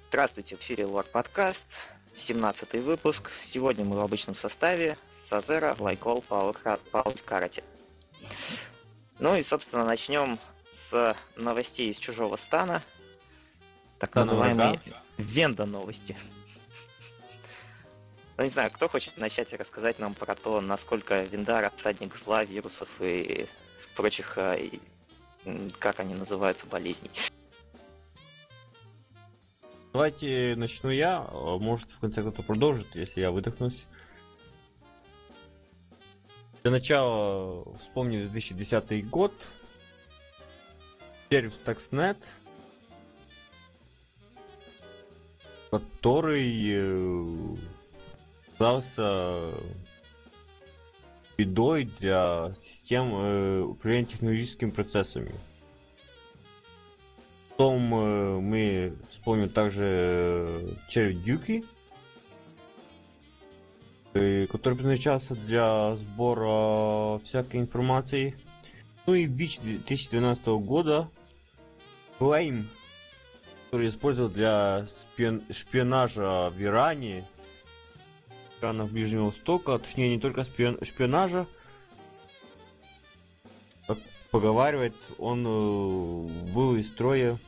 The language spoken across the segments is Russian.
Здравствуйте, в эфире Лор Подкаст, 17-й выпуск. Сегодня мы в обычном составе Сазера, Лайкол, Пауль Карати. Ну и, собственно, начнем с новостей из чужого стана, так называемые Венда новости. Ну, не знаю, кто хочет начать и рассказать нам про то, насколько Виндара всадник зла, вирусов и прочих, как они называются, болезней. Давайте начну я, может в конце кто-то продолжит, если я выдохнусь. Для начала вспомню 2010 год, сервис Stuxnet, который оказался бедой для систем управления технологическими процессами. Потом мы вспомним также червь Дюки, который предназначался для сбора всякой информации. Ну и Бич 2012 года, Flame, который использовал для шпионажа в Иране, странах Ближнего Востока, точнее не только шпионажа. Как поговаривает, он был из строя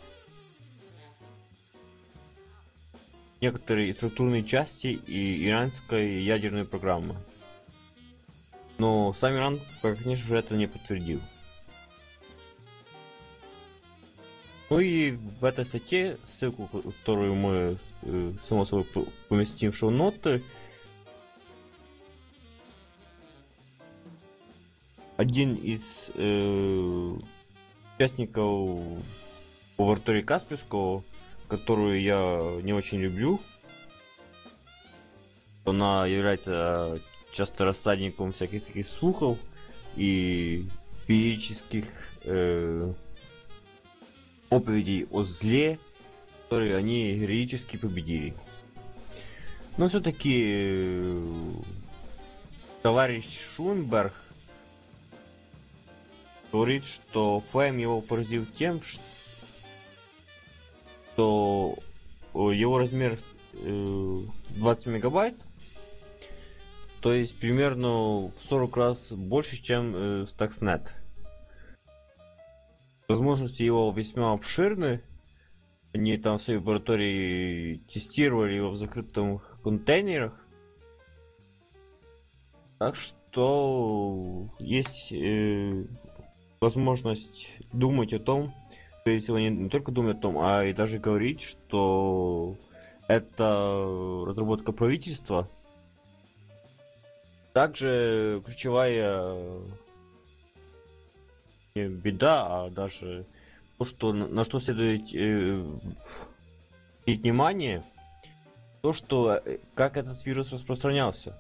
некоторые структурные части и иранской ядерной программы. Но сам Иран, конечно же, это не подтвердил. Ну и в этой статье, ссылку, которую мы само собой поместим в шоу-ноты, один из участников лаборатории Касперского, которую я не очень люблю, она является часто рассадником всяких таких слухов и феерических проповедей о зле, которые они героически победили. Но все-таки товарищ Шунберг говорит, что Флейм его поразил тем, что его размер 20 мегабайт, то есть примерно в 40 раз больше, чем Stuxnet. Возможности его весьма обширны. Они там в своей лаборатории тестировали его в закрытых контейнерах. Так что есть возможность думать о том, скорее всего, не только думать о том, а и даже говорить, что это разработка правительства. Также ключевая не беда, а даже то, что на что следует обратить внимание, то, что как этот вирус распространялся.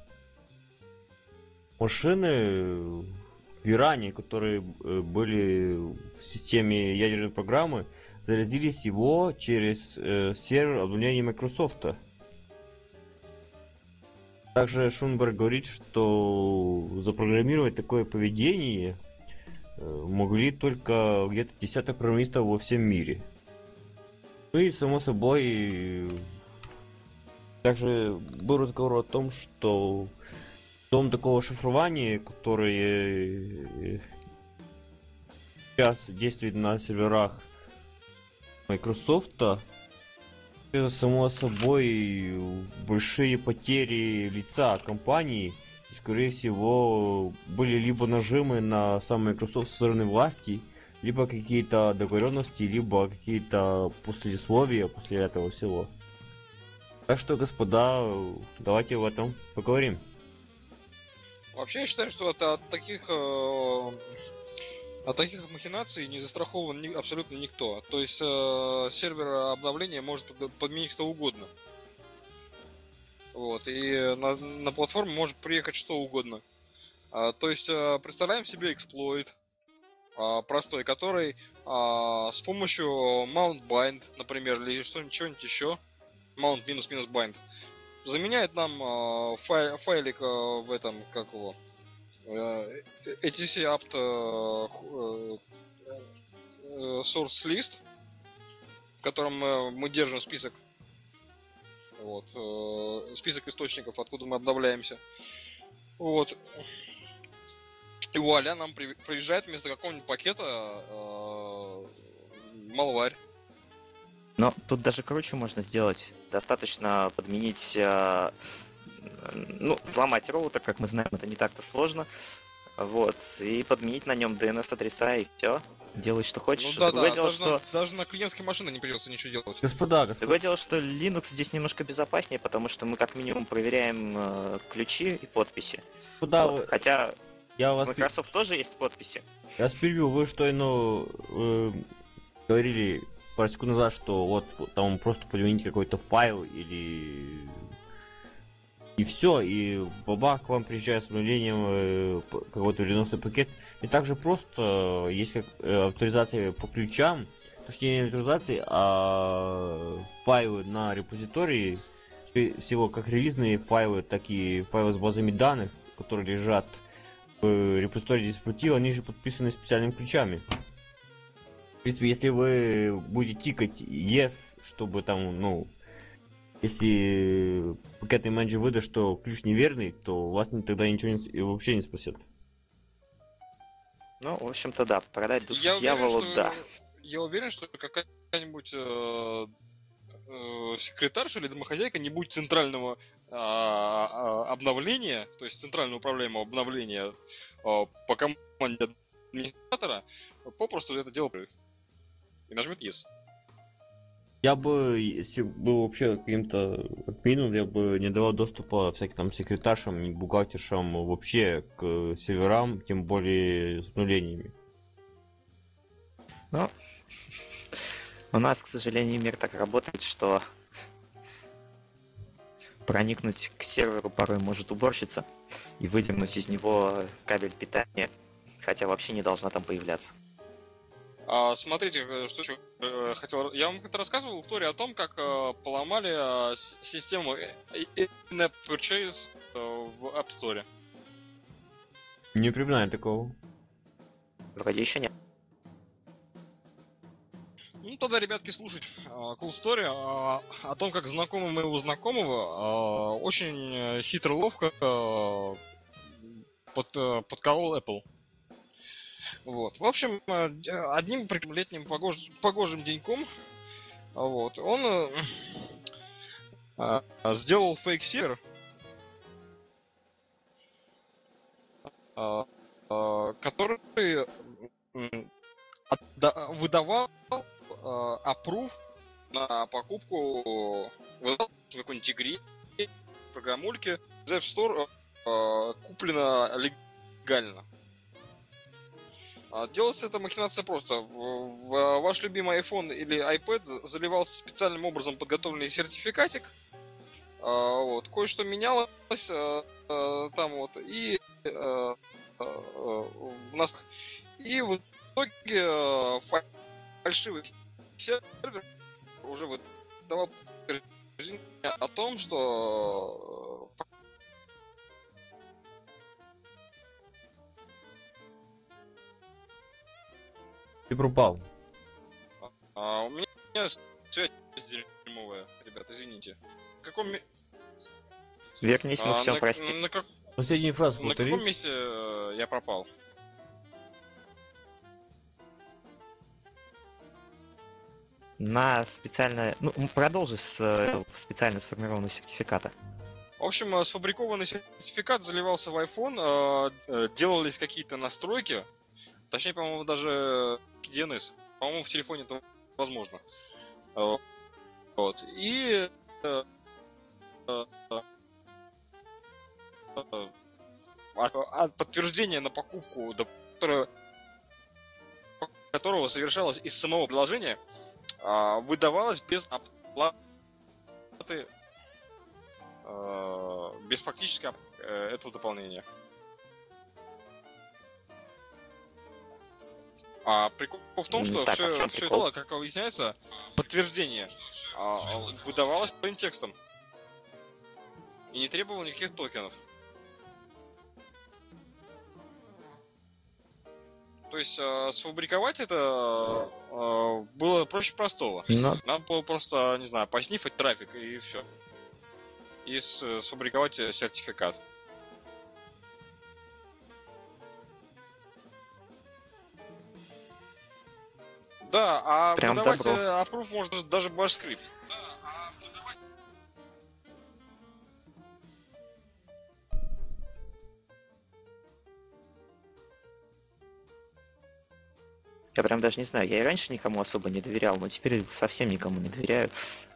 Машины в Иране, которые были в системе ядерной программы, заразились его через сервер обновления Microsoft. Также Шунберг говорит, что запрограммировать такое поведение могли только где-то десяток программистов во всем мире. Ну и само собой также был разговор о том, что дом такого шифрования, который сейчас действует на серверах Microsoft, это само собой большие потери лица компании. И, скорее всего, были либо нажимы на сам Microsoft со стороны власти, либо какие-то договоренности, либо какие-то послесловия после этого всего. Так что, господа, давайте об этом поговорим. Вообще я считаю, что от таких махинаций не застрахован абсолютно никто. То есть сервер обновления может подменить кто угодно. Вот, и на платформу может приехать что угодно. То есть представляем себе эксплойт простой, который с помощью mount bind, например, или что-нибудь еще, mount минус bind, заменяет нам файлик в этом, как его, etc apt source list, в котором мы держим список Вот, список источников, откуда мы обновляемся. Вот. И вуаля, нам приезжает вместо какого-нибудь пакета малварь. Но тут даже круче можно сделать. Достаточно подменить, взломать роутер, как мы знаем, это не так-то сложно. Вот, и подменить на нем DNS-адреса, и все. Делай, что хочешь. Ну да, Другое да, дело, даже на клиентской машине не придется ничего делать. Господа, Другое дело, что Linux здесь немножко безопаснее, потому что мы как минимум проверяем ключи и подписи. господа, Вот, хотя я у вас Microsoft тоже есть подписи. Я вас перебил, вы что, говорили пару секунд назад, что вот там просто подменить какой-то файл или... И все, и бабах к вам приезжает с обновлением какой-то переносный пакет. И также просто есть как авторизация по ключам, точнее не авторизации, а файлы на репозитории, всего как релизные файлы, так и файлы с базами данных, которые лежат в репозитории диспутива, они же подписаны специальными ключами. В принципе, если вы будете тикать yes, чтобы там, если пакетный менеджер выдаст, что ключ неверный, то вас тогда ничего вообще не спасет. Ну, в общем-то, да, продать душу Я дьяволу, уверен, да. Я уверен, что какая-нибудь секретарша или домохозяйка не будет центрального обновления, то есть центрально управляемого обновления по команде администратора, попросту это дело происходит. И нажмет yes. Я бы, если был вообще каким-то админом, я бы не давал доступа всяким там секретаршам и бухгалтершам вообще к серверам, тем более с обновлениями. Ну, у нас, к сожалению, мир так работает, что проникнуть к серверу порой может уборщица и выдернуть из него кабель питания, хотя вообще не должна там появляться. Смотрите, что еще хотел... Я вам как-то рассказывал в Торе о том, как поломали систему In-App Purchase в App Store. Не припоминаю такого. Вроде еще нет. Ну, тогда, ребятки, слушать Cool Story о том, как знакомый моего знакомого очень хитро ловко подколол Apple. Вот. В общем, одним летним погожим деньком вот, он сделал фейк-сервер, который выдавал approve на покупку какой-нибудь игре, программульки из App Store куплено легально. Делается эта махинация просто. В ваш любимый iPhone или iPad заливался специальным образом подготовленный сертификатик. Вот. Кое-что менялось там вот. И у нас... И в итоге фальшивый сервер уже выдавал подтверждение о том, что Ты пропал. у меня связь дерьмовая, ребят, извините. В каком Вернись, мы все простим. Последнюю фразу на повтори. каком месте я пропал? На специально... Ну, продолжи с специально сформированного сертификата. В общем, сфабрикованный сертификат заливался в iPhone, делались какие-то настройки, точнее, по-моему, даже DNS. По-моему, в телефоне это возможно. Вот. И подтверждение на покупку, которого совершалось из самого приложения, выдавалось без оплаты, без фактически этого дополнения. А прикол в том, что Так, а в чем все прикол? это, как выясняется, подтверждение выдавалось plain текстом. И не требовало никаких токенов. То есть сфабриковать это было проще простого. Но Надо было просто, не знаю, поснифать трафик и все. и сфабриковать сертификат. Да, а Прям выдавать добро. approve может даже башскрипт. Я прям даже не знаю, я и раньше никому особо не доверял, но теперь совсем никому не доверяю.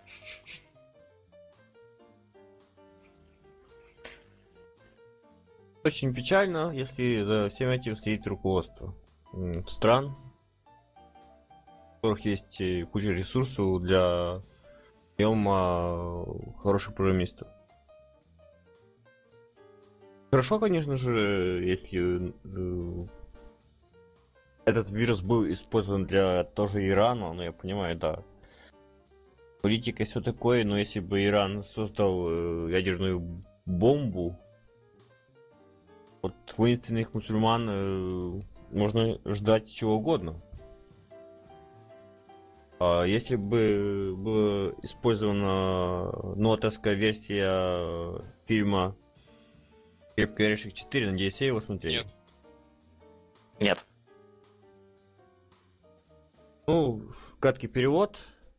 Очень печально, если за всем этим стоит руководство стран, у которых есть куча ресурсов для приема хороших программистов. Хорошо, конечно же, если этот вирус был использован для тоже Ирана, но я понимаю, да. Политика и все такое, но если бы Иран создал ядерную бомбу, от воинственных мусульман можно ждать чего угодно. А если бы была использована нотовская версия фильма «Крепкий орешек 4», надеюсь, все его смотрели? Нет. Нет. Ну, краткий перевод.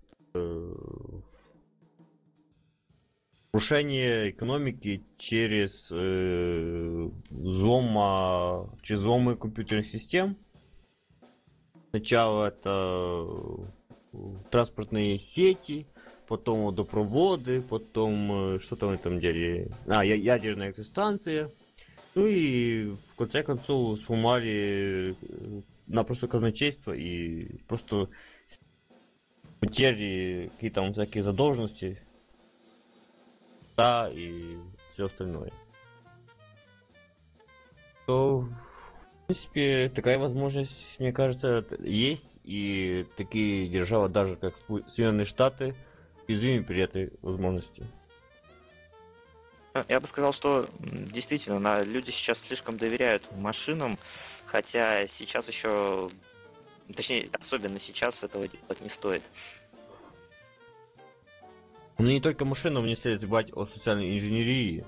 Разрушение экономики через взломы компьютерных систем. Сначала это транспортные сети, потом водопроводы, потом что там в этом деле? Ядерная электростанция. Ну и в конце концов сломали напросто казначейство и просто потери какие-то там всякие задолженности. Да, и все остальное. То, в принципе, такая возможность, мне кажется, есть, и такие державы, даже как Соединенные Штаты, уязвимы при этой возможности. Я бы сказал, что действительно люди сейчас слишком доверяют машинам, хотя сейчас еще, точнее, особенно сейчас этого делать не стоит. Но не только машинам не следует забывать о социальной инженерии.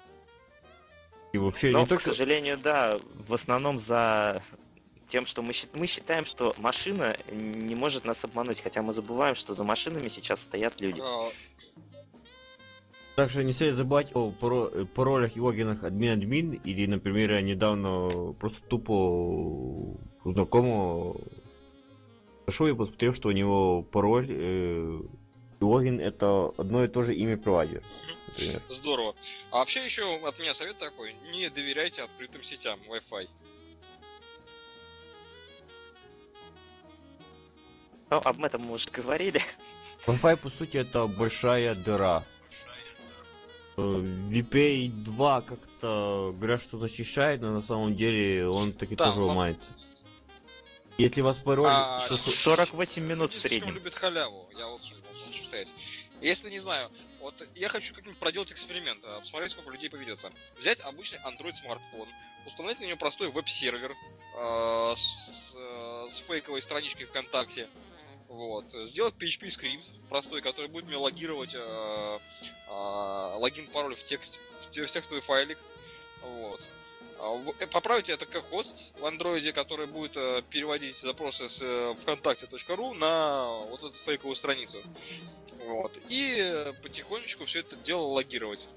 И вообще Но, не к только... сожалению, да, в основном за тем, что мы считаем, что машина не может нас обмануть, хотя мы забываем, что за машинами сейчас стоят люди. Также не следует забывать о паролях и логинах админ-админ, или, например, я недавно просто тупо у знакомого зашел и посмотрел, что у него пароль и логин это одно и то же имя провайдера. Например. Здорово. А вообще еще от меня совет такой: не доверяйте открытым сетям Wi-Fi. Ну, об этом мы уже говорили. Wi-Fi, по сути, это большая дыра. VPA 2 как-то говорят, что защищает, но на самом деле он таки Да, тоже ломается. Если у вас пароль... 48 минут в Люди слишком среднем. любят халяву. Я вот хочу сказать. Если не знаю, вот я хочу как-нибудь проделать эксперимент, посмотреть, сколько людей поведется. Взять обычный Android смартфон, установить на него простой веб-сервер с фейковой страничкой ВКонтакте. Вот. Сделать PHP скрипт простой, который будет мне логировать логин, пароль в текстовый файлик. Вот. Поправить это как хост в андроиде, который будет переводить запросы с вконтакте.ру на вот эту фейковую страницу. Вот. И потихонечку все это дело логировать.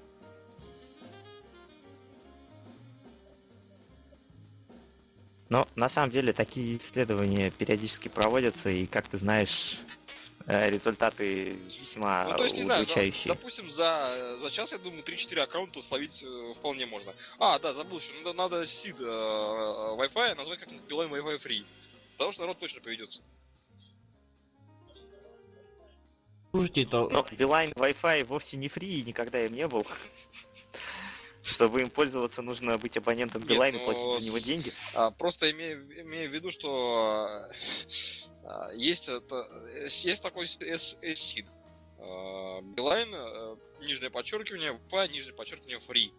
Но на самом деле такие исследования периодически проводятся, и, как ты знаешь, результаты весьма Ну, то есть, не знаю, удручающие. допустим, за час, я думаю, 3-4 аккаунта словить вполне можно. А, да, забыл еще, надо сид Wi-Fi назвать как-нибудь Beeline Wi-Fi Free. Потому что народ точно поведется. Слушайте, это... Но Beeline Wi-Fi вовсе не фри и никогда им не был. Чтобы им пользоваться, нужно быть абонентом Beeline и платить за него деньги. Просто имея в виду, что есть такой SID. Beeline, нижнее подчеркивание, Wi-Fi, нижнее подчеркивание, free.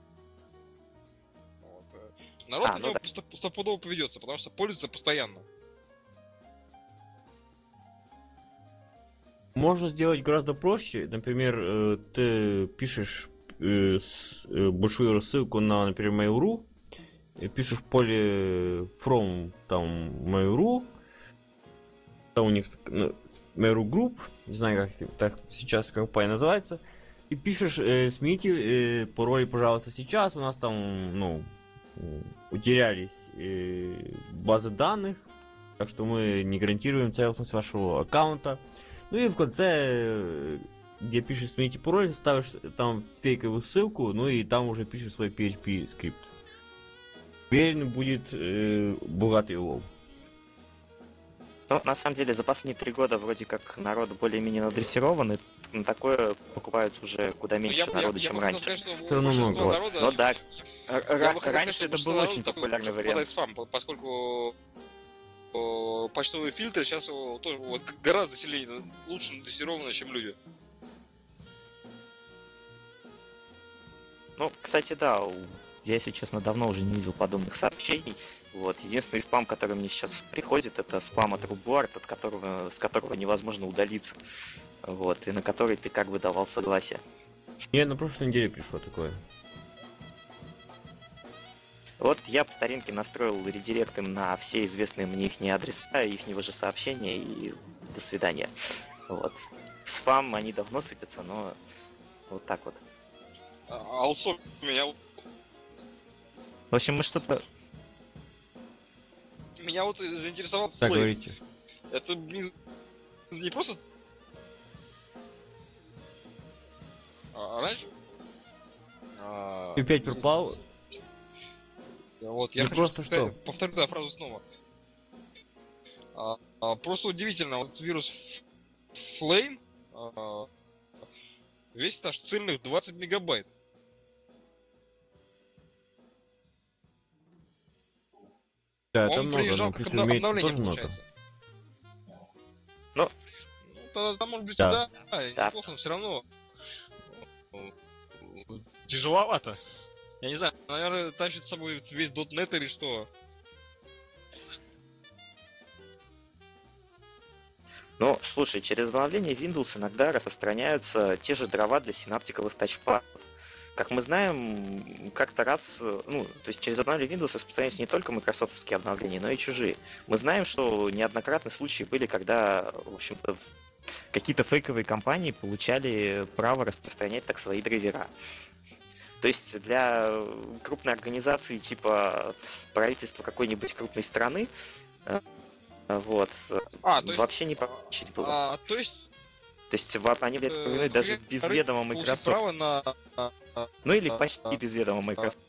Вот. Народ на него стопудово поведется, потому что пользуется постоянно. Можно сделать гораздо проще. Например, ты пишешь большую рассылку на, например, Mail.ru, пишешь в поле from там Mail.ru, там у них Mail.ru Group, не знаю, как так сейчас компания называется, и пишешь, смените пароли, пожалуйста, сейчас, у нас там, ну, утерялись базы данных, так что мы не гарантируем целостность вашего аккаунта. Ну и в конце, где пишешь смените пароль, ставишь там фейковую ссылку, ну и там уже пишешь свой PHP скрипт. Уверен, будет богатый улов. Ну, на самом деле, за последние 3 года вроде как народ более-менее надрессирован, и на такое покупают уже куда меньше народу, чем раньше. Сказать, что Всё равно большинство много. народа, Ну да, я бы хотел сказать, раньше что это большинство был народа очень только популярный попадает вариант. в спам, поскольку почтовые фильтры сейчас тоже вот гораздо сильнее, лучше надрессированы, чем люди. Ну, кстати, да, я, если честно, давно уже не видел подобных сообщений. Вот, единственный спам, который мне сейчас приходит, это спам от Рубуард, с которого невозможно удалиться. Вот, и на который ты как бы давал согласие. Мне на прошлой неделе пришло такое. Вот я по старинке настроил редирект им на все известные мне их адреса, ихнего же сообщения, и до свидания. Вот. В спам они давно сыпятся, но вот так вот. Also меня В общем, мы что-то... вот заинтересовал Так Flame. говорите. Это не просто... раньше... Ты опять пропал? Вот, я Ну, хочу просто что? повторю эту фразу снова. Просто удивительно, вот вирус Flame весит аж цельных 20 мегабайт. Да, это Он много, приезжал но как при разумеется, обновление, тоже много. получается. Ну, Тогда, может быть, Да. да, неплохо, но все равно тяжеловато. Я не знаю, наверное, тащит с собой весь .NET или что. ну, слушай, через обновление Windows иногда распространяются те же дрова для синаптиковых тачпадов. Как мы знаем, как-то раз, ну, то есть через обновление Windows распространяются не только майкрософтовские обновления, но и чужие. Мы знаем, что неоднократные случаи были, когда, в общем-то, какие-то фейковые компании получали право распространять так свои драйвера. То есть для крупной организации типа правительства какой-нибудь крупной страны, вот, То есть, вообще не получить было. то есть, То есть они были отправлены даже без ведома получить Microsoft. право на Ну или почти без ведома Microsoft.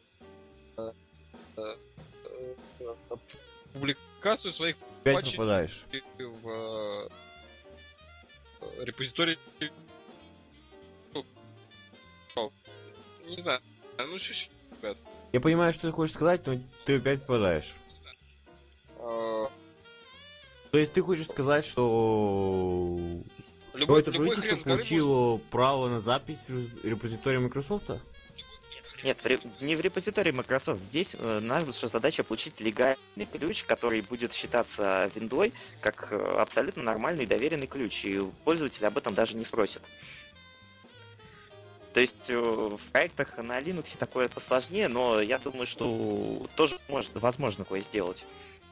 публикацию своих Опять патчей попадаешь. в репозитории. Не знаю, ну чуть-чуть, ребят. Я понимаю, что ты хочешь сказать, но ты опять попадаешь. То есть ты хочешь сказать, что какое-то Любой правительство хрен с горы получило право на запись в репозитории Microsoft? Нет, не в репозитории Microsoft. Здесь наша задача получить легальный ключ, который будет считаться виндой как абсолютно нормальный доверенный ключ, и пользователь об этом даже не спросит. То есть в проектах на Linux такое посложнее, но я думаю, что тоже возможно такое сделать.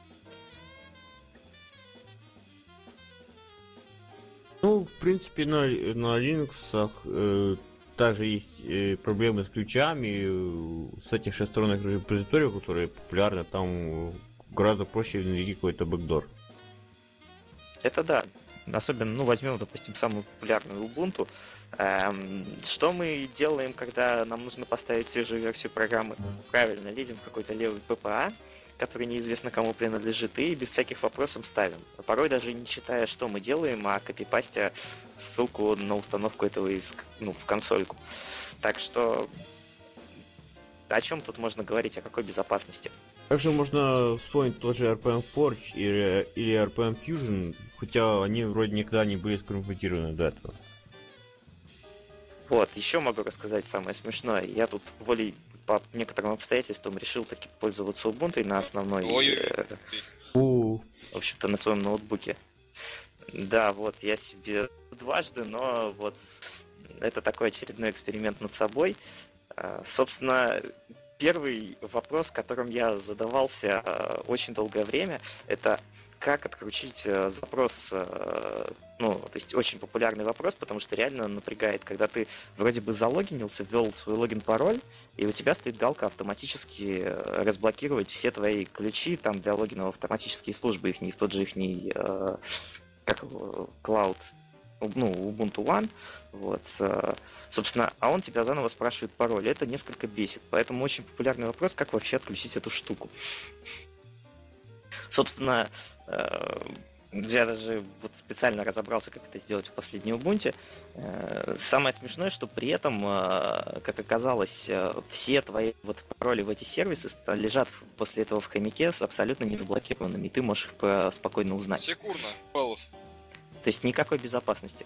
Ну, в принципе, на Linux также есть проблемы с ключами, с этих шестисторонних репозиториев, которые популярны, там гораздо проще внедрить какой-то бэкдор. Это да. Особенно, ну, возьмем, допустим, самую популярную Ubuntu. Что мы делаем, когда нам нужно поставить свежую версию программы? Правильно, лезем в какой-то левый PPA, который неизвестно кому принадлежит, и без всяких вопросов ставим. Порой даже не читая, что мы делаем, а копипастя ссылку на установку этого в консольку. Так что о чем тут можно говорить, о какой безопасности? Также можно вспомнить тоже RPM Forge или RPM Fusion, хотя они вроде никогда не были скомпрометированы до этого. Вот, еще могу рассказать самое смешное. Я тут волей по некоторым обстоятельствам решил таки пользоваться Ubuntu на основной, в общем-то, на своем ноутбуке. Да, вот, я себе дважды, но вот это такой очередной эксперимент над собой. Собственно, первый вопрос, которым я задавался очень долгое время, это как отключить запрос, ну, то есть очень популярный вопрос, потому что реально напрягает, когда ты вроде бы залогинился, ввел свой логин-пароль, и у тебя стоит галка автоматически разблокировать все твои ключи там для логина в автоматические службы, их, в тот же их как Cloud, ну, Ubuntu One, вот, собственно, а он тебя заново спрашивает пароль, это несколько бесит, поэтому очень популярный вопрос, как вообще отключить эту штуку. Собственно, я даже вот специально разобрался, как это сделать в последней Ubuntu. Самое смешное, что при этом, как оказалось, все твои вот пароли в эти сервисы лежат после этого в хомяке с абсолютно не заблокированными, и ты можешь их спокойно узнать. Секундно, Павлов. То есть никакой безопасности.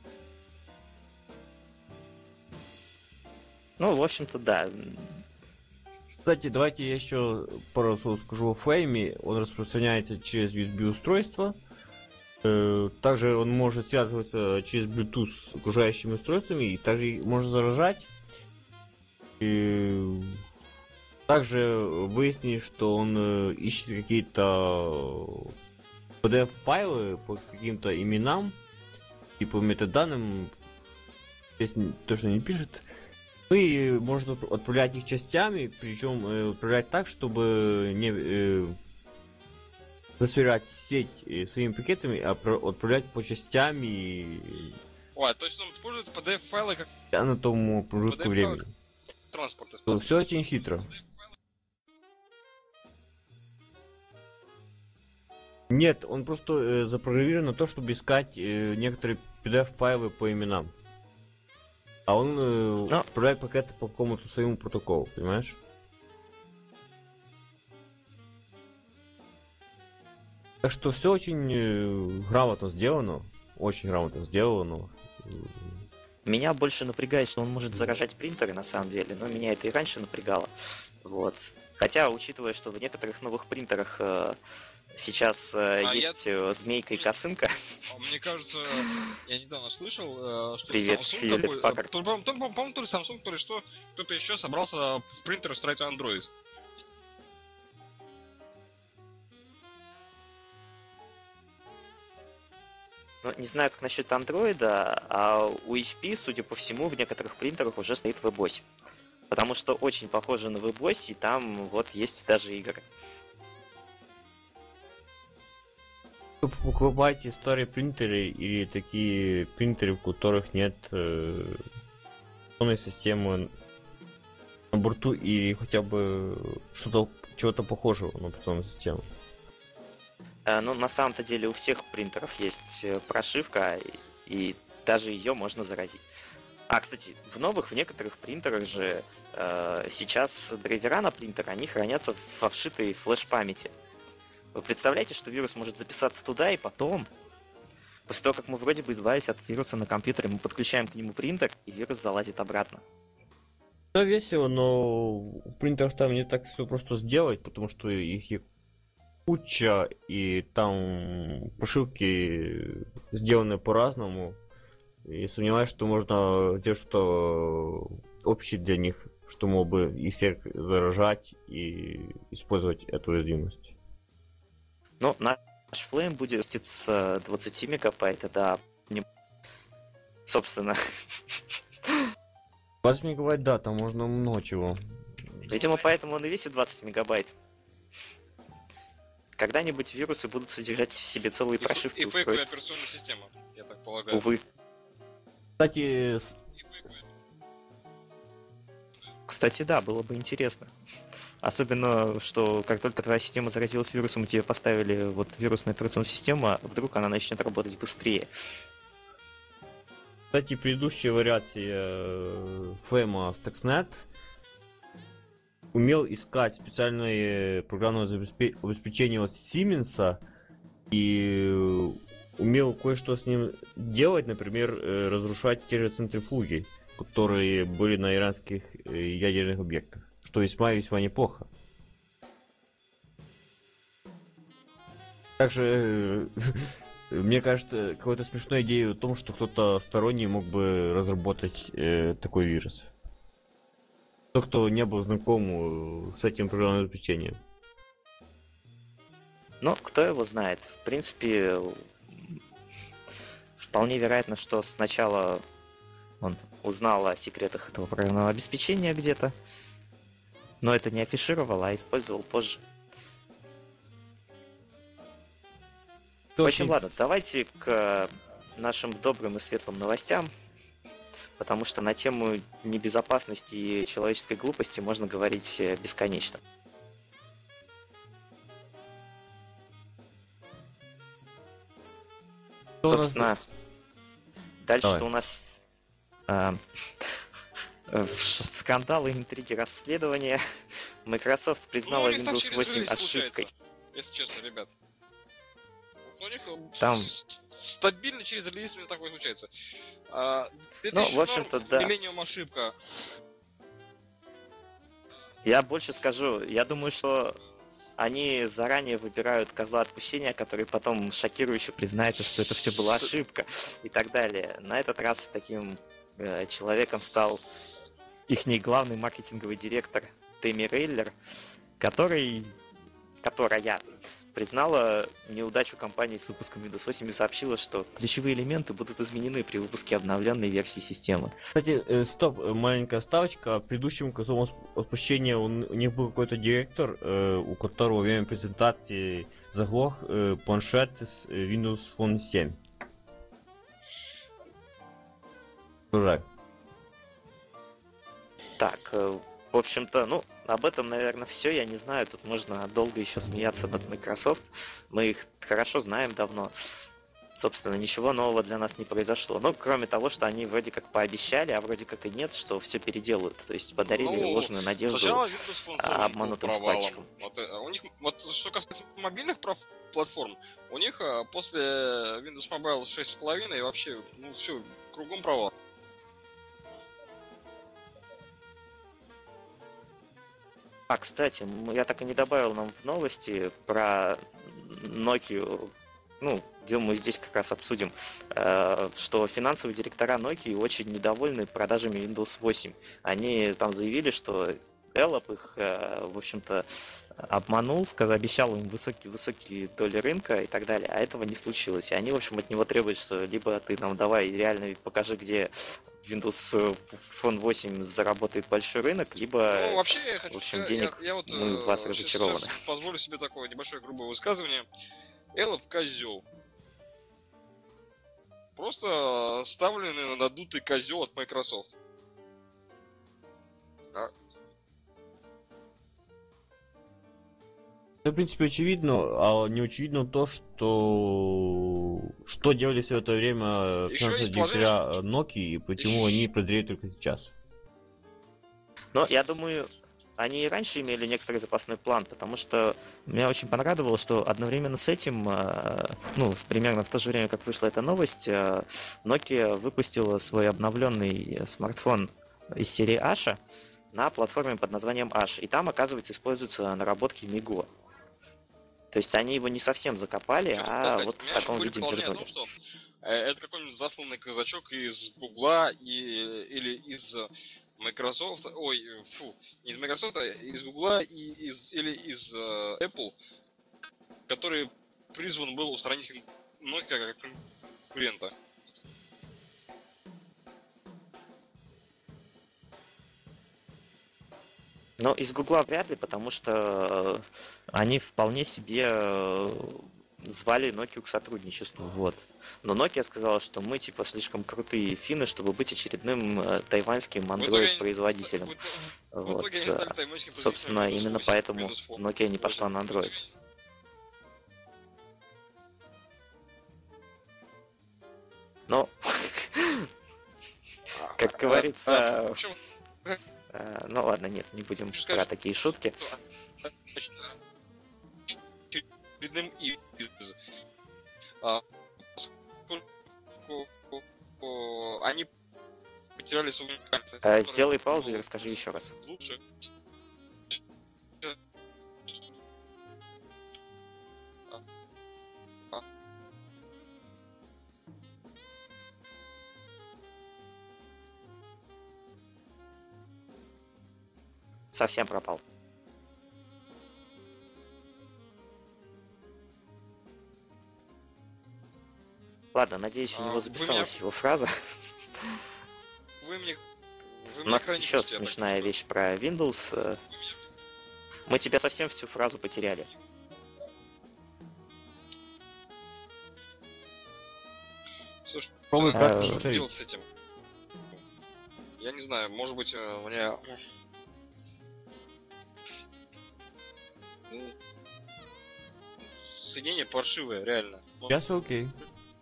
Ну, в общем-то, да. Кстати, давайте я еще пару слов скажу о Фейме. Он распространяется через USB-устройство. Также он может связываться через Bluetooth с окружающими устройствами, и также можно заражать. Также выяснили, что он ищет какие-то PDF-файлы по каким-то именам и по метаданным, если точно не пишет. Ну и можно отправлять их частями, причем отправлять так, чтобы не засверять сеть своими пакетами, а отправлять по частям и Ой, то есть он использует PDF-файлы как на том промежутку времени. транспорт. Все очень хитро. Нет, он просто запрограммирован на то, чтобы искать некоторые PDF-файлы по именам. А он отправляет пакеты по какому-то своему протоколу, понимаешь? Так что все очень грамотно сделано. Очень грамотно сделано. Меня больше напрягает, что он может заражать принтеры, на самом деле, но меня это и раньше напрягало. Вот. Хотя, учитывая, что в некоторых новых принтерах сейчас есть змейка и косынка. Мне кажется, я недавно слышал, что Привет, Samsung Хьюлетт Паккард. по-моему, то ли Samsung, то ли что, кто-то еще собрался в принтер встроить Android. Ну, не знаю, как насчет андроида, а у HP, судя по всему, в некоторых принтерах уже стоит WebOS. Потому что очень похоже на WebOS, и там вот есть даже игры. Покупайте старые принтеры или такие принтеры, в которых нет операционной системы на борту или хотя бы чего-то похожего на операционную систему. Ну, на самом-то деле у всех принтеров есть прошивка, и даже ее можно заразить. А, кстати, в некоторых принтерах же сейчас драйвера на принтер, они хранятся во вшитой флеш-памяти. Вы представляете, что вирус может записаться туда, и потом, после того, как мы вроде бы избавились от вируса на компьютере, мы подключаем к нему принтер, и вирус залазит обратно. Да, весело, но в принтерах там не так все просто сделать, потому что их куча, и там прошивки сделаны по-разному. И сомневаюсь, что можно сделать что общее для них, что мог бы и всех заражать и использовать эту уязвимость. Ну, наш флейм будет с 20 мегабайт, это собственно. 20 мегабайт, да, там можно много чего. Видимо, поэтому он и весит 20 мегабайт. Когда-нибудь вирусы будут содержать в себе целые прошивки и фейковая устройств. операционная система, я так полагаю. Увы. Кстати, да, было бы интересно. Особенно, что как только твоя система заразилась вирусом, тебе поставили вот вирусную операционную систему, а вдруг она начнет работать быстрее. Кстати, предыдущая вариация Фэма Stuxnet умел искать специальное программное обеспечение от Siemens и умел кое-что с ним делать, например, разрушать те же центрифуги, которые были на иранских ядерных объектах, что весьма неплохо. Мне кажется, какой-то смешной идеей в том, что кто-то сторонний мог бы разработать такой вирус. Тот, кто не был знаком с этим программным обеспечением. Но кто его знает? В принципе, вполне вероятно, что сначала он узнал о секретах этого программного обеспечения где-то, но это не афишировал, а использовал позже. В общем, ладно, давайте к нашим добрым и светлым новостям, потому что на тему небезопасности и человеческой глупости можно говорить бесконечно. Собственно, дальше Давай. что у нас скандалы, интриги, расследования. Microsoft признала у них так Windows через 8 релиз ошибкой. случается, если честно, ребят. У них Там- стабильно через релиз у меня такое случается. Ну, в общем-то, да. Millennium ошибка. Я больше скажу, я думаю, что они заранее выбирают козла отпущения, который потом шокирующе признается, что это все была ошибка и так далее. На этот раз таким человеком стал ихний главный маркетинговый директор Тэмми Рейлер, которая признала неудачу компании с выпуском Windows 8 и сообщила, что ключевые элементы будут изменены при выпуске обновленной версии системы. Кстати, стоп, маленькая ставочка. Предыдущему козлом отпущения у них был какой-то директор, у которого во время презентации заглох планшет с Windows Phone 7. Жаль. Так, в общем-то, ну, об этом, наверное, все. Я не знаю, тут можно долго еще смеяться над Microsoft. Мы их хорошо знаем давно. Собственно, ничего нового для нас не произошло. Ну, кроме того, что они вроде как пообещали, а вроде как и нет, что все переделают. То есть подарили ложную надежду Сначала Windows Phone 7 был обманутым провалом. вкладчикам. У них, что касается мобильных платформ, у них после Windows Mobile 6.5 и вообще, ну все, кругом провал. А, кстати, я так и не добавил нам в новости про Nokia, ну, где мы здесь как раз обсудим, что финансовые директора Nokia очень недовольны продажами Windows 8. Они там заявили, что Эллоп их, в общем-то, обманул, обещал им высокие доли рынка и так далее, а этого не случилось. И они, в общем, от него требуют, что либо ты нам давай реально покажи, где Windows Phone 8 заработает большой рынок, либо, Ну, вообще, я хочу в общем, сказать, денег я вот мы в вас сейчас разочарованы. позволю себе такое небольшое грубое высказывание. Эллоп козел. Просто ставленный на надутый козел от Microsoft. Это, в принципе, очевидно, а не очевидно то, что делали все это время Еще финансовые есть директора Nokia и почему они прозреют только сейчас. Но я думаю, они и раньше имели некоторый запасной план, потому что меня очень понравило, что одновременно с этим, ну, примерно в то же время, как вышла эта новость, Nokia выпустила свой обновленный смартфон из серии Asha на платформе под названием Ash. И там, оказывается, используются наработки Migo. То есть они его не совсем закопали, Что а сказать? вот У в меня таком еще виде были предположения о вернули. том, что это какой-нибудь засланный казачок из Гугла или из Microsoft, не из Microsoft, а из Гугла или из Apple, который призван был устранить Nokia как конкурента. Но из Гугла вряд ли, потому что они вполне себе звали Nokia к сотрудничеству, вот. Но Nokia сказала, что мы типа слишком крутые финны, чтобы быть очередным тайваньским Android-производителем. В Вот. итоге они стали тайваньским Собственно, производителем Windows именно 8, поэтому Windows Phone Nokia не пошла 8. на Android. Но, как говорится, В общем, ну ладно, нет, не будем хочу про сказать, такие шутки. очередным поскольку они потеряли свою уникальность. Сделай паузу и расскажи еще раз. Лучше. совсем пропал. Ладно, надеюсь, у него вы записалась меня- его фраза. Вы мне... Вы У мне нас храните еще себя, так смешная что- вещь про Windows. Мы тебя совсем всю фразу потеряли. Слушай, Попробуй как что повторить. делать с этим? Я не знаю, может быть, у меня... Ну, соединение паршивое, реально. Сейчас окей.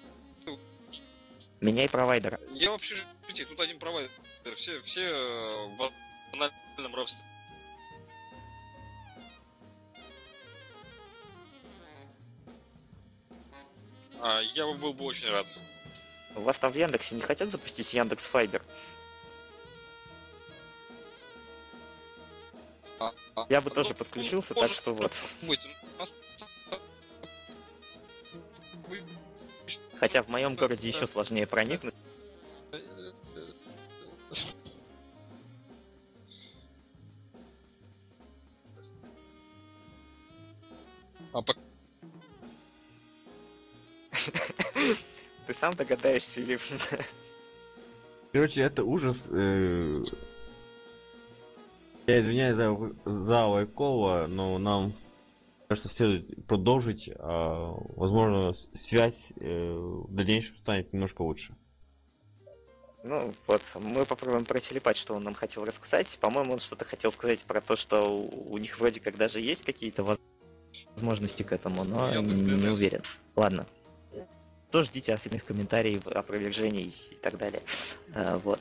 Меняй провайдера. Я вообще жить, тут один провайдер. Все в банальном рабстве. Я бы был бы очень рад. У вас там в Яндексе не хотят запустить Яндекс Файбер? Я бы тоже подключился, так что вот. Быть, у нас- Хотя в моем городе еще сложнее проникнуть. А по- Ты сам догадаешься или... Короче, это ужас. Я извиняюсь за Лайкова, но нам, кажется, следует продолжить. Возможно, связь в дальнейшем станет немножко лучше. Ну, вот, мы попробуем протелепать, что он нам хотел рассказать. По-моему, он что-то хотел сказать про то, что у них вроде как даже есть какие-то возможности к этому, но не уверен. Ладно. Тоже ждите официальных комментариев, опровержений и так далее. Вот.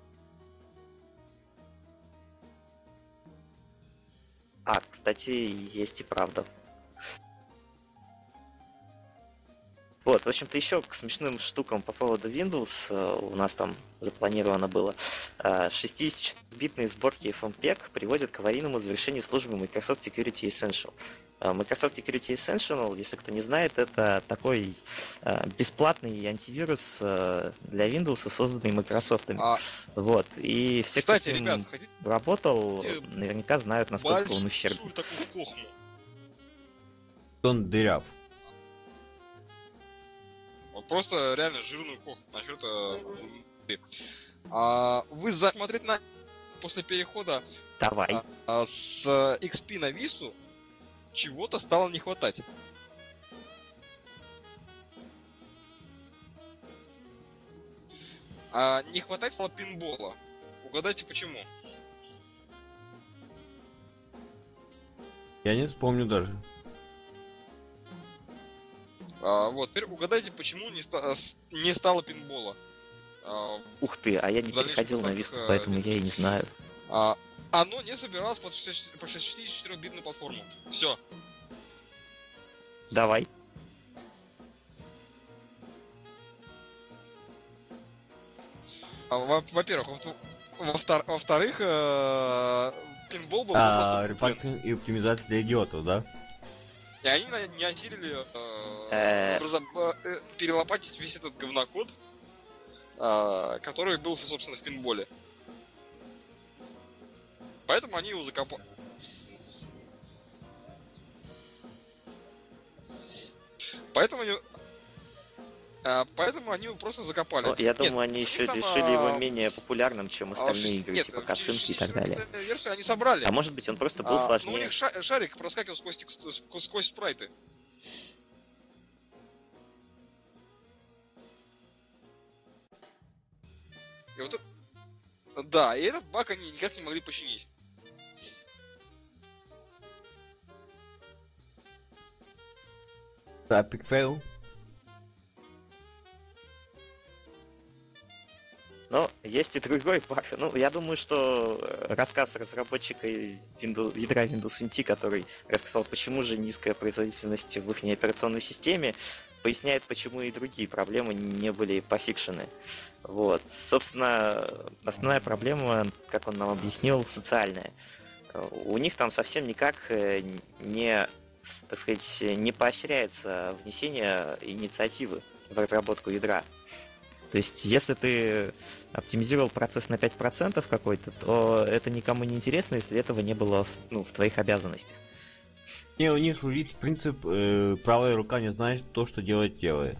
Кстати, есть и правда. Вот, в общем-то, еще к смешным штукам по поводу Windows у нас там запланировано было. 60-битные сборки FMPEG приводят к аварийному завершению службы Microsoft Security Essential. Microsoft Security Essential, если кто не знает, это такой бесплатный антивирус для Windows, созданный Microsoft. Вот, и все, кто с Кстати, ним ребят, хотите работал, наверняка знают, насколько он ущербный. большую такую кохму? Он дыряв. Вот просто реально жирную кохму насчет... вы засмотреть на... После перехода Давай. с XP на Vista чего-то стало не хватать. Не хватать стало пинбола. Угадайте почему? Я не вспомню даже. Вот, теперь угадайте, почему не стало пинбола. Ух ты, а я не в дальнейшем переходил на поставках, Vista, поэтому я и не знаю. Оно не собиралось по 64-битную платформу. Все. Давай. Во-первых, во-вторых, пинбол был просто куплен. Рефакторинг и оптимизация для идиотов, да? И они не осилили перелопатить весь этот говнокод, который был, собственно, в пинболе. Поэтому они его закопали. Поэтому они его просто закопали. Ну, я думаю, они еще там, решили его менее популярным, чем остальные игры, нет, типа косынки и так далее. Версию они собрали. А может быть, он просто был Но у сложнее. них шарик проскакивал сквозь спрайты. И вот да, и этот баг они никак не могли починить. Epic fail. Но есть и другой баг. Ну, я думаю, что рассказ разработчика ядра Windows NT, который рассказал, почему же низкая производительность в их операционной системе, поясняет, почему и другие проблемы не были пофикшены. Вот. Собственно, основная проблема, как он нам объяснил, социальная. У них там совсем никак не, так сказать, не поощряется внесение инициативы в разработку ядра. То есть, если ты оптимизировал процесс на 5% какой-то, то это никому не интересно, если этого не было в твоих обязанностях. И у них рулит принцип правая рука не знает то, что делает левая.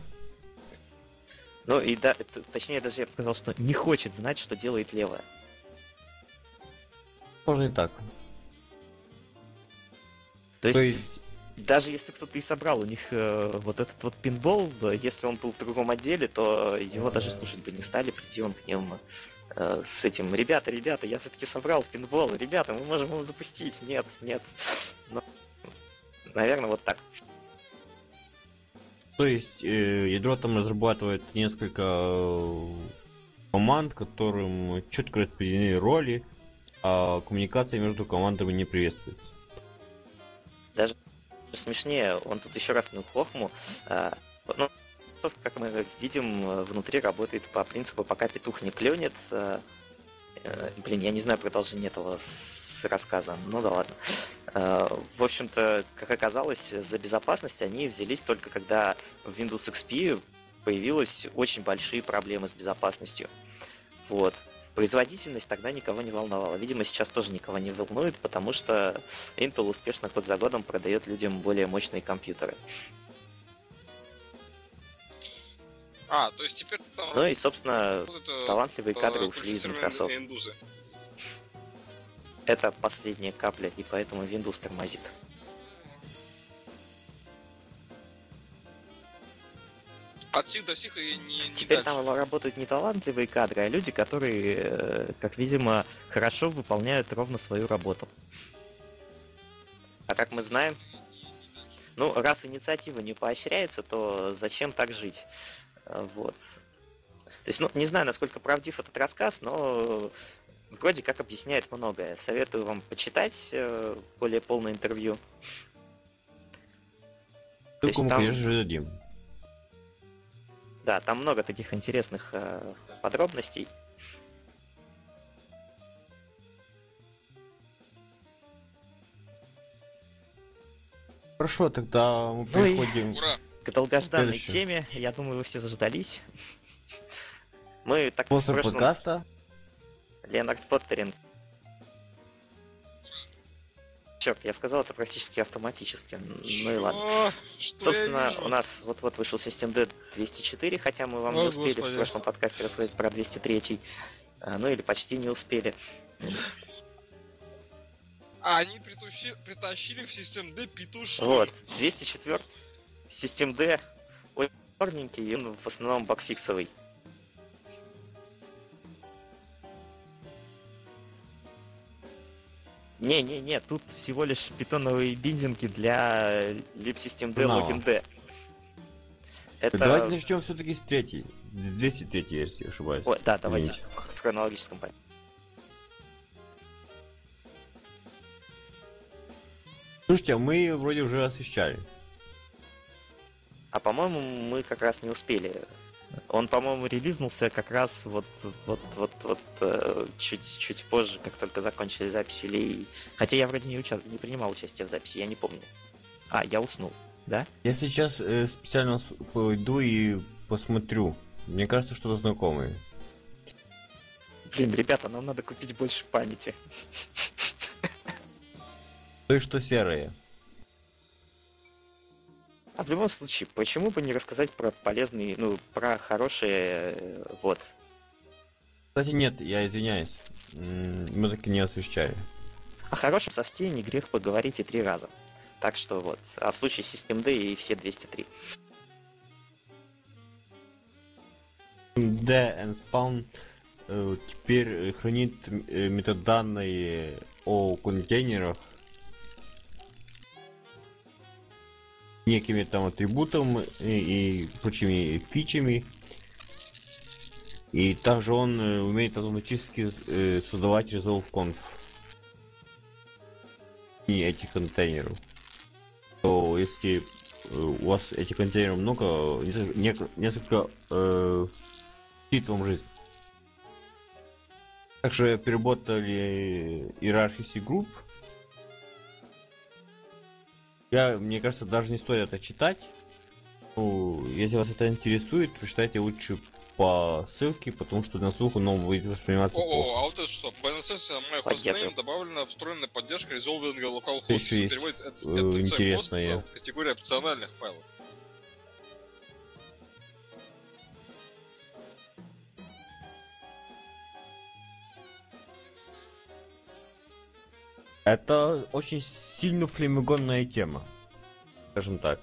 Ну и да, точнее даже я бы сказал, что не хочет знать, что делает левая. Можно и так. То То есть, есть, даже если кто-то и собрал у них вот этот вот пинбол, да, если он был в другом отделе, то его даже слушать бы не стали, прийти он к ним с этим: ребята, я все-таки собрал пинбол, ребята, мы можем его запустить. Нет. Ну, наверное, вот так. то есть ядро там разрабатывает несколько команд, которым четко распределены роли, а коммуникация между командами не приветствуется. Даже смешнее, он тут еще раз хохму. Ну, как мы видим, внутри работает по принципу: пока петух не клюнет. Блин, я не знаю продолжение этого с рассказа. Ну да ладно. В общем-то, как оказалось, за безопасность они взялись только когда в Windows XP появились очень большие проблемы с безопасностью. Вот. Производительность тогда никого не волновала. Видимо, сейчас тоже никого не волнует, потому что Intel успешно год за годом продает людям более мощные компьютеры. То есть теперь там... Ну и, собственно, талантливые кадры ушли из Microsoft. Индузы. Это последняя капля, и поэтому Windows тормозит. От сих до сих и не Теперь дальше. там работают не талантливые кадры, а люди, которые, как видимо, хорошо выполняют ровно свою работу. А как мы знаем, раз инициатива не поощряется, то зачем так жить? Вот. То есть, не знаю, насколько правдив этот рассказ, но вроде как объясняет многое. Советую вам почитать более полное интервью. Ссылку мы, там... конечно же, дадим. Да, там много таких интересных подробностей. Хорошо, тогда мы переходим к долгожданной следующее. теме. Я думаю, вы все заждались. Мы так Спонсор подкаста. Леонард Поттеринг. Черт, я сказал это практически автоматически. Ну и ладно. Собственно, у нас вот-вот вышел System D 204, хотя мы вам не успели в прошлом подкасте рассказать про 203. Ну или почти не успели. Они притащили в System D петушок. Вот, 204 System D очень черненький, и он в основном багфиксовый. Не, тут всего лишь питоновые биндинги для libsystem D, login D. Давайте начнем все-таки с третьей. С 203 версии, ошибаюсь. Ой, да, давайте в хронологическом порядке. Слушайте, а мы вроде уже освещали. А по-моему, мы как раз не успели. Он, по-моему, релизнулся как раз чуть позже, как только закончили записи, или... Хотя я вроде не принимал участие в записи, я не помню. Я уснул, да? Я сейчас специально пойду и посмотрю. Мне кажется, что-то знакомое. Блин, ребята, нам надо купить больше памяти. То есть что серое. А в любом случае, почему бы не рассказать про полезные, про хорошие, вот. Кстати, нет, я извиняюсь. Мы таки не освещали. О хорошем софте не грех поговорить и 3 раза. Так что вот. А в случае System D и все 203. D and Spawn теперь хранит метаданные о контейнерах некими там атрибутами и прочими фичами. И также он умеет автоматически создавать resolve conf и этих контейнеров. То если у вас этих контейнеров много, несколько чит вам жизнь. Также переработали иерархии групп. Мне кажется, даже не стоит это читать. Если вас это интересует, прочитайте лучше по ссылке, потому что на слух он будет восприниматься плохо. А вот это что? В BNSS My Hostname добавлена встроенная поддержка Resolving Localhost. Еще есть Переводит интересное. в категорию опциональных файлов. Это очень сильно флемигонная тема, скажем так.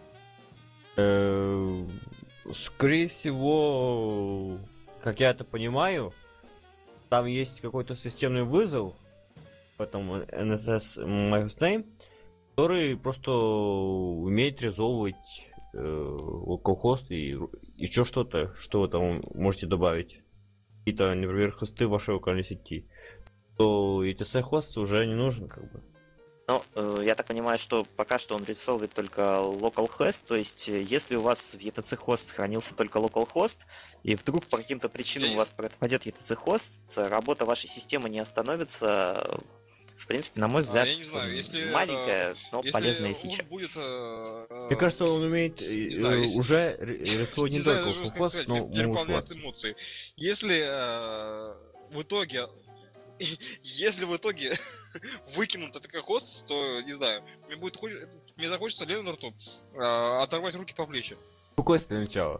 Скорее всего, как я это понимаю, там есть какой-то системный вызов в этом NSS MyHostName, который просто умеет резолвить localhost и еще что-то, что вы там можете добавить. Какие-то, например, хосты вашей локальной сети. То ETC хост уже не нужен, как бы. Ну, я так понимаю, что пока что он резолвит только localhost, то есть если у вас в ETC хост сохранился только localhost, и вдруг по каким-то причинам у вас пропадет ETC хост, работа вашей системы не остановится. В принципе, на мой взгляд, я не знаю, если, маленькая, но если полезная он фича. будет, Мне кажется, он умеет знаю, если- уже рисовать не только localhost, но переполняет мушват. эмоции. Если в итоге если в итоге выкинут этот хост, то, не знаю, мне захочется Ленарту оторвать руки по плечи. Спокойствие начало.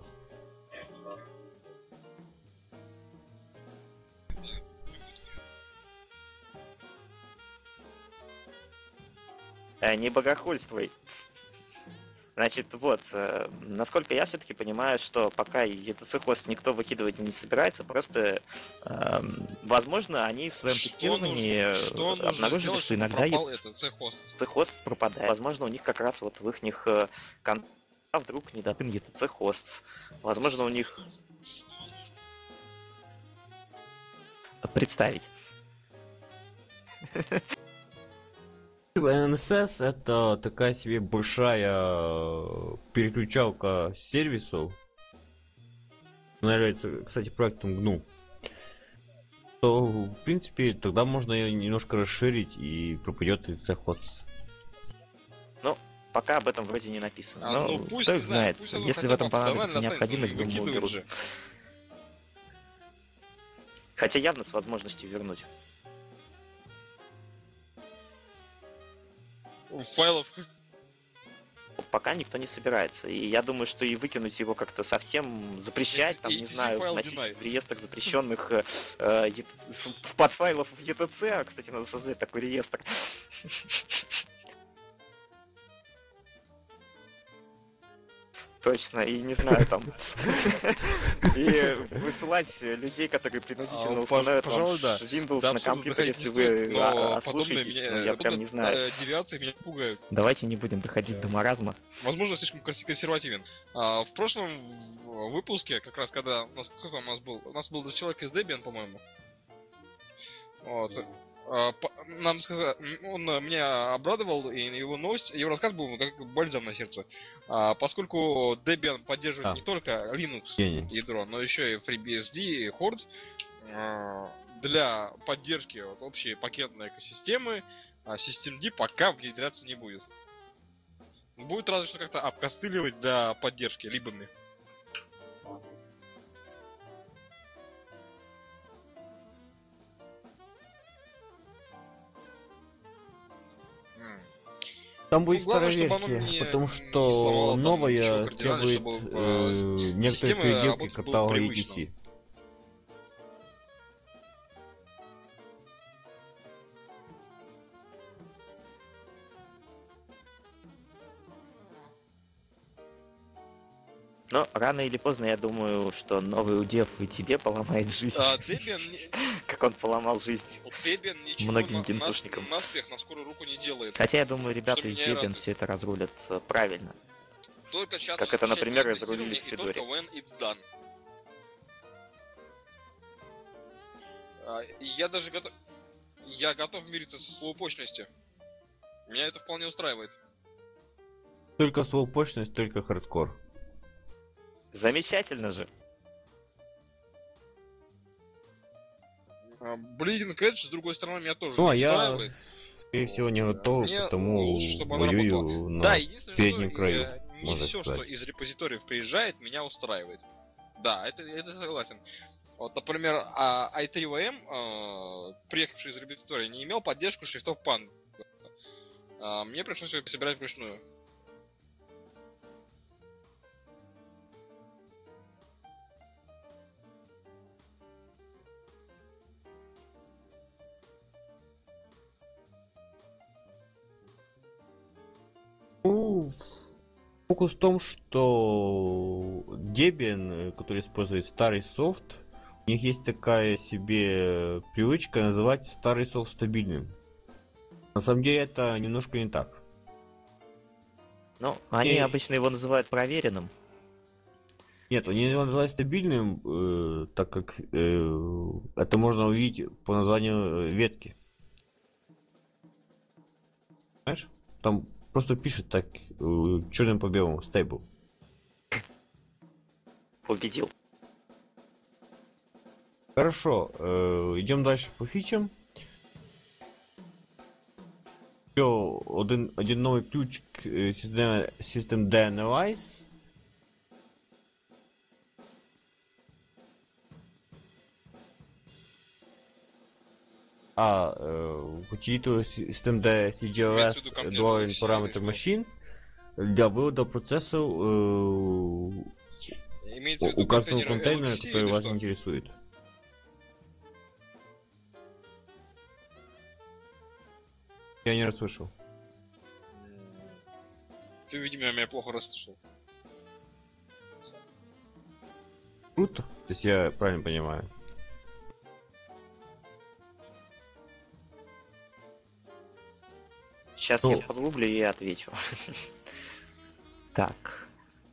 Не богохульствуй. Значит, вот, насколько я все-таки понимаю, что пока ETC хост никто выкидывать не собирается, просто, возможно, они в своем тестировании обнаружили, что иногда ETC хост пропадает. Возможно, у них как раз вот в их контактах вдруг недопин ETC хост. Возможно, у них... Представить. NSS это такая себе большая переключалка сервисов. Она является, кстати, проектом GNU. То, в принципе, тогда можно ее немножко расширить и пропадет ETC хост. Ну, пока об этом вроде не написано. Но ну, пусть, кто их знает, пусть оно если в хотя бы этом понадобится опционально необходимость, останется, думаю, выкидывают уберут. же. Хотя явно с возможностью вернуть. Файлов. Пока никто не собирается. И я думаю, что и выкинуть его как-то совсем запрещать, там, не знаю, файл вносить deny. в реестр запрещенных подфайлов в ETC. Кстати, надо создать такой реестр. Точно, и не знаю, там. И высылать людей, которые принудительно установят вам пожалуй, да. Windows До на абсурда компьютер, доходить если не стоит, вы но ослушаетесь, подобные ну, я прям не знаю. девиации меня пугают. Давайте не будем доходить до маразма. Возможно, слишком консервативен. В прошлом выпуске, как раз когда какой у нас был человек из Debian, по-моему. Вот. Нам сказали, он меня обрадовал, и его новость, его рассказ был как бальзам на сердце. Поскольку Debian поддерживает не только Linux ядро, но еще и FreeBSD и Horde, для поддержки вот, общей пакетной экосистемы Systemd пока внедряться не будет. Будет разве что как-то обкостыливать для поддержки либами. Там будет главное, старая чтобы оно версия, потому не что сломало там новая ничего кардинально, требует чтобы, некоторые система переделки работы была каталога привычна. ETC. Но рано или поздно, я думаю, что новый удев и тебе поломает жизнь. Debian, Как он поломал жизнь Debian ничего многим гентушникам. наспех на скорую руку не делает. Хотя я думаю, ребята Что из меня и Debian радует. все это разрулят правильно. Только Как это, например, разрулили в и только Федоре. when it's done. И я даже готов... Я готов мириться со злоупочностью. Меня это вполне устраивает. Только сволпочность, только хардкор. Замечательно же. Bleeding Edge, с другой стороны, меня тоже Ну, не а я, устраивает. скорее всего, не готов, Мне потому лучше, чтобы она воюю работала. на Да, единственное, переднем что краю, не можно все, сказать. что из репозиториев приезжает, меня устраивает. Да, это согласен. Вот, например, i3VM, приехавший из репозитория, не имел поддержку шрифтов PAN. Мне пришлось ее собирать вручную. Ну, фокус в том, что Debian, который использует старый софт, у них есть такая себе привычка называть старый софт стабильным. На самом деле это немножко не так. Ну, они И- обычно его называют проверенным. Нет, они его называют стабильным, так как это можно увидеть по названию ветки. Знаешь? Там просто пишет так черным по белому stable. Победил. Хорошо, идем дальше по фичам. Еще один новий ключик System D Analyze. Утилиту System D Имеется в виду CGLS конкретно Drawing серию, Parameter что? Machine для вывода процессов Имеется в виду указанного контейнер контейнера, LXC который или вас что? интересует. Я не расслышал. Ты, видимо, меня плохо расслышал. Круто, то есть я правильно понимаю. Сейчас Ну. я погуглю и отвечу. Так.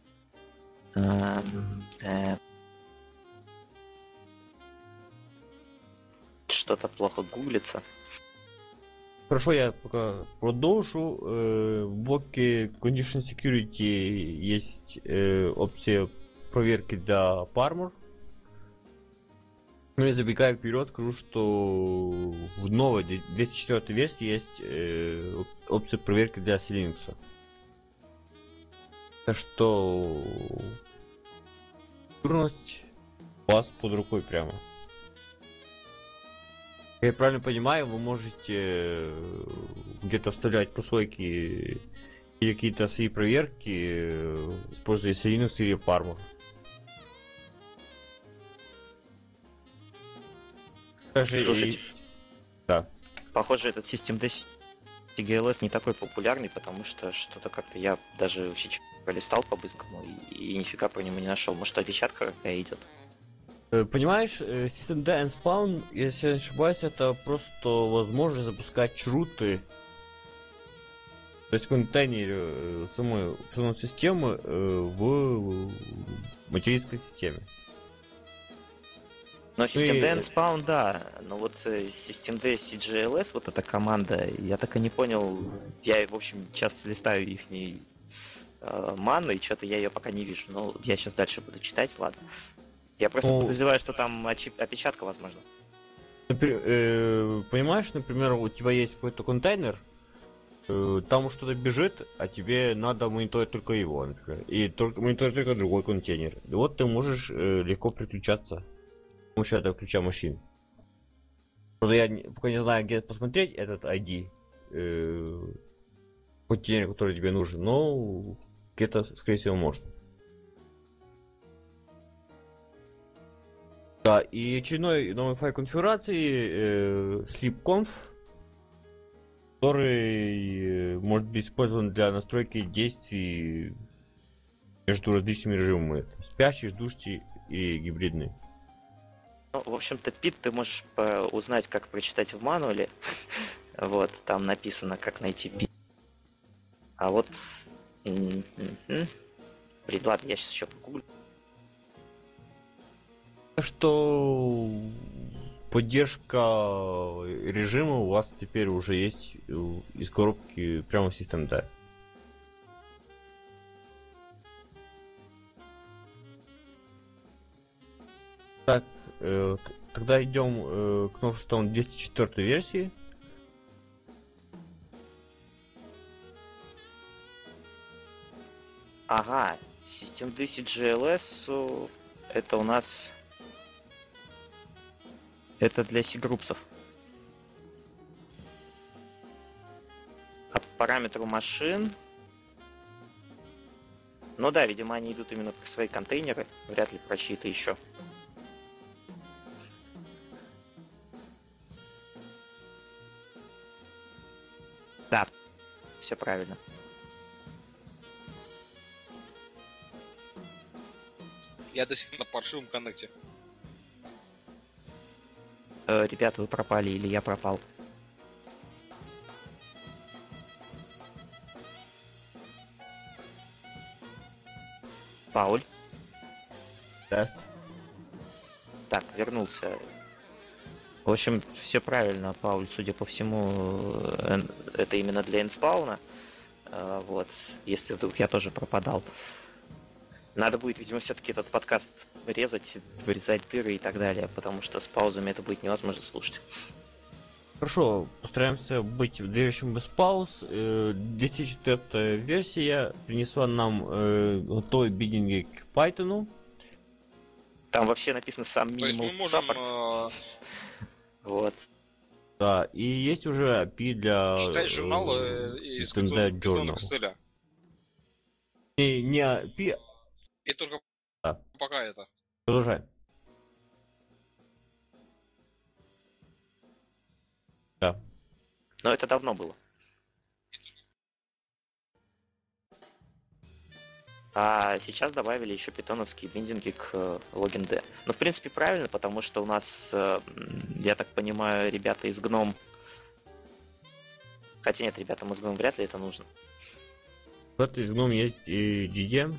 Что-то плохо гуглится. Хорошо, я пока продолжу. В блоке Condition Security есть опция проверки для Parmor. Ну и забегая вперед, скажу, что в новой 204 версии есть опция проверки для Linux. Так что сигурность у вас под рукой прямо. Я правильно понимаю, вы можете где-то вставлять прослойки или какие-то свои проверки, используя Linux или Parmor. Также Слушайте. Да. Похоже, этот System D CGLS не такой популярный, потому что что-то как-то я даже сейчас пролистал по-быстрому и нифига про него не нашел. Может, опечатка какая идет? Понимаешь, System D and Spawn, если я не ошибаюсь, это просто возможность запускать чруты, то есть контейнеры самой системы в материнской системе. Но System И- D and Spawn, да. Но вот System D CGLS, вот эта команда, я так и не понял. Я, в общем, сейчас листаю их манну, и что-то я ее пока не вижу. Но я сейчас дальше буду читать, ладно. Я просто Ну, подозреваю, что там опечатка, возможно. Понимаешь, например, у тебя есть какой-то контейнер, там что-то бежит, а тебе надо мониторить только его, например, и только мониторить только другой контейнер. И вот ты можешь легко переключаться с помощью этого ключа машин. Правда, я пока не знаю, где посмотреть этот ID контейнер, который тебе нужен, но где-то, скорее всего, можно. Да, и очередной новый файл конфигурации sleepconf, который может быть использован для настройки действий между различными режимами. Спящий, ждущий и гибридный. Ну, в общем-то, пит ты можешь узнать, как прочитать в мануале. Вот, там написано, как найти пит. А вот... Блин, ладно, я сейчас еще погуглю. Так что поддержка режима у вас теперь уже есть из коробки прямо в System D. Так, тогда идем к новшествам 204 версии. Ага, System D CGLS это у нас... Это для C-группсов. А по параметру машин... Ну да, видимо, они идут именно про свои контейнеры. Вряд ли про чьи-то еще. Да, все правильно. Я до сих пор на паршивом коннекте. Ребята, вы пропали или я пропал? Пауль? Тест. Так, вернулся. В общем, все правильно, Пауль, судя по всему, это именно для инспауна. Вот, если вдруг я тоже пропадал. Надо будет, видимо, все-таки этот подкаст резать, вырезать дыры и так далее, потому что с паузами это будет невозможно слушать. Хорошо, постараемся быть движущим без пауз. 204 версия принесла нам готовые биддинги к Python. Там вообще написано сам То есть мы минимум можем саппорт. Вот. Да, и есть уже API для читать журналы из System Dev Python Journal. Excel. Не API, И только Да. пока это. продолжай. Да. Но это давно было. А сейчас добавили еще питоновские биндинги к логин-D. Ну, в принципе, правильно, потому что у нас, я так понимаю, ребята из GNOME... Хотя нет, ребятам из GNOME вряд ли это нужно. В этой из GNOME есть и GDM,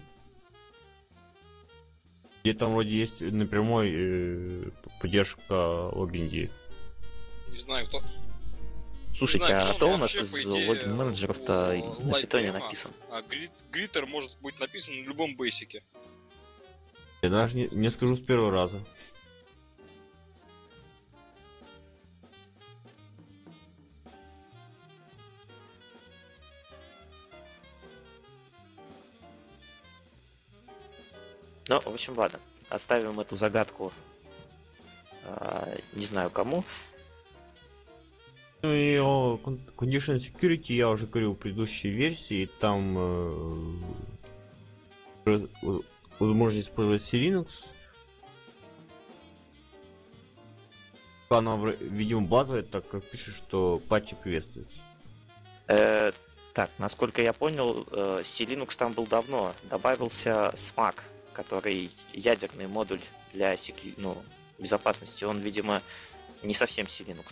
где там вроде есть напрямую поддержка логин-D. Не знаю кто. Слушайте, знаю, а что что у он нас вообще, из по идее, логин-менеджеров-то у на питоне Lightning, написан? А гриттер может быть написан на любом бейсике. Я даже не скажу с первого раза. Ну, в общем, ладно. Оставим эту загадку. Не знаю кому. Ну и о Conditional Security я уже говорил в предыдущей версии, там возможность использовать C-Linux. Она, видимо, базовая, так как пишет, что патчи приветствуются. Так, насколько я понял, C-Linux там был давно. Добавился SMAC, который ядерный модуль для безопасности. Он, видимо, не совсем C-Linux.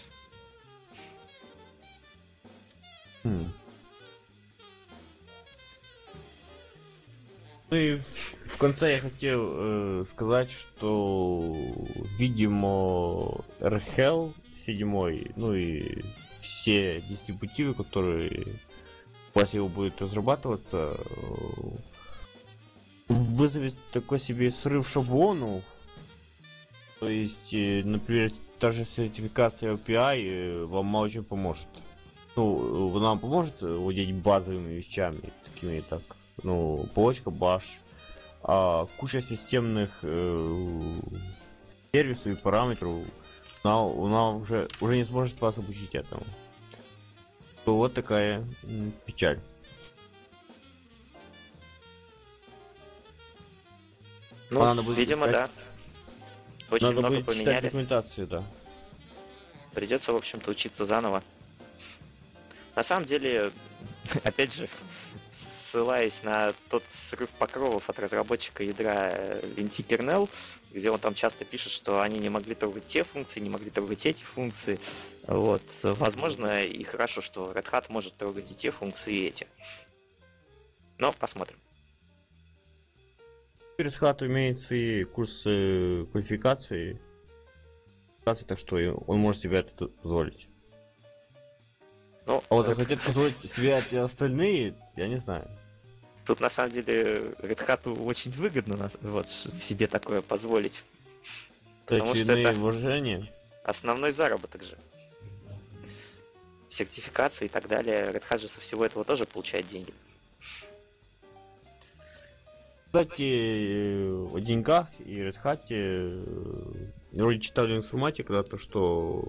Ну и в конце я хотел сказать, что, видимо, RHEL 7, ну и все дистрибутивы, которые после его будут разрабатываться, вызовет такой себе срыв шаблонов. То есть, например, та же сертификация API вам мало чем поможет. Ну, она вам поможет владеть базовыми вещами, такими как, ну, полочка Bash, а куча системных сервисов и параметров, она уже не сможет вас обучить этому. То вот такая печаль. Ну, Надо будет видимо, искать. да. Очень Надо много будет читать поменяли. документацию, да. Придется, в общем-то, учиться заново. На самом деле, опять же, ссылаясь на тот срыв покровов от разработчика ядра NT-kernel, где он там часто пишет, что они не могли трогать те функции, не могли трогать эти функции. Вот. Возможно, и хорошо, что Red Hat может трогать и те функции, и эти. Но посмотрим. Red Hat имеет свои курсы квалификации, так что он может себе это позволить. Ну, А вот хотят позволить себе эти остальные, я не знаю. Тут на самом деле Red Hat очень выгодно себе такое позволить. Потому что Очередные это вложения. основной заработок же. Сертификации и так далее. Red Hat же со всего этого тоже получает деньги. Кстати, о деньгах и Red Hat вроде читал в информате когда-то, что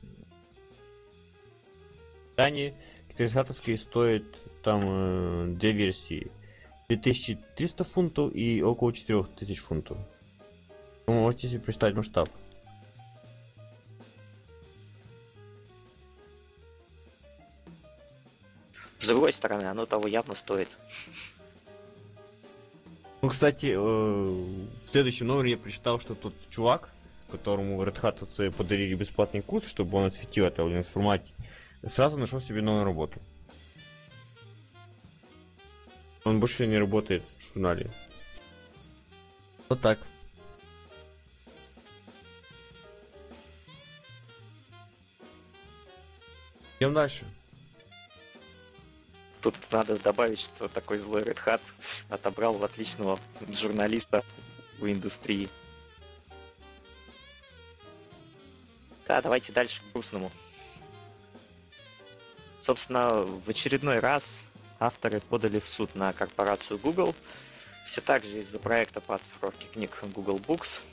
Дани Red стоит там две версии. 2300 фунтов и около 4000 фунтов. Вы можете себе представить масштаб. С другой стороны, оно того явно стоит. Ну, кстати, в следующем номере я прочитал, что тот чувак, которому Red Hat подарили бесплатный курс, чтобы он осветил это в Linux формате, сразу нашел себе новую работу. Он больше не работает в журнале. Вот так. Идем дальше. Тут надо добавить, что такой злой Red Hat отобрал отличного журналиста в индустрии. Да, давайте дальше к грустному. Собственно, в очередной раз авторы подали в суд на корпорацию Google. Все так же из-за проекта по оцифровке книг Google Books.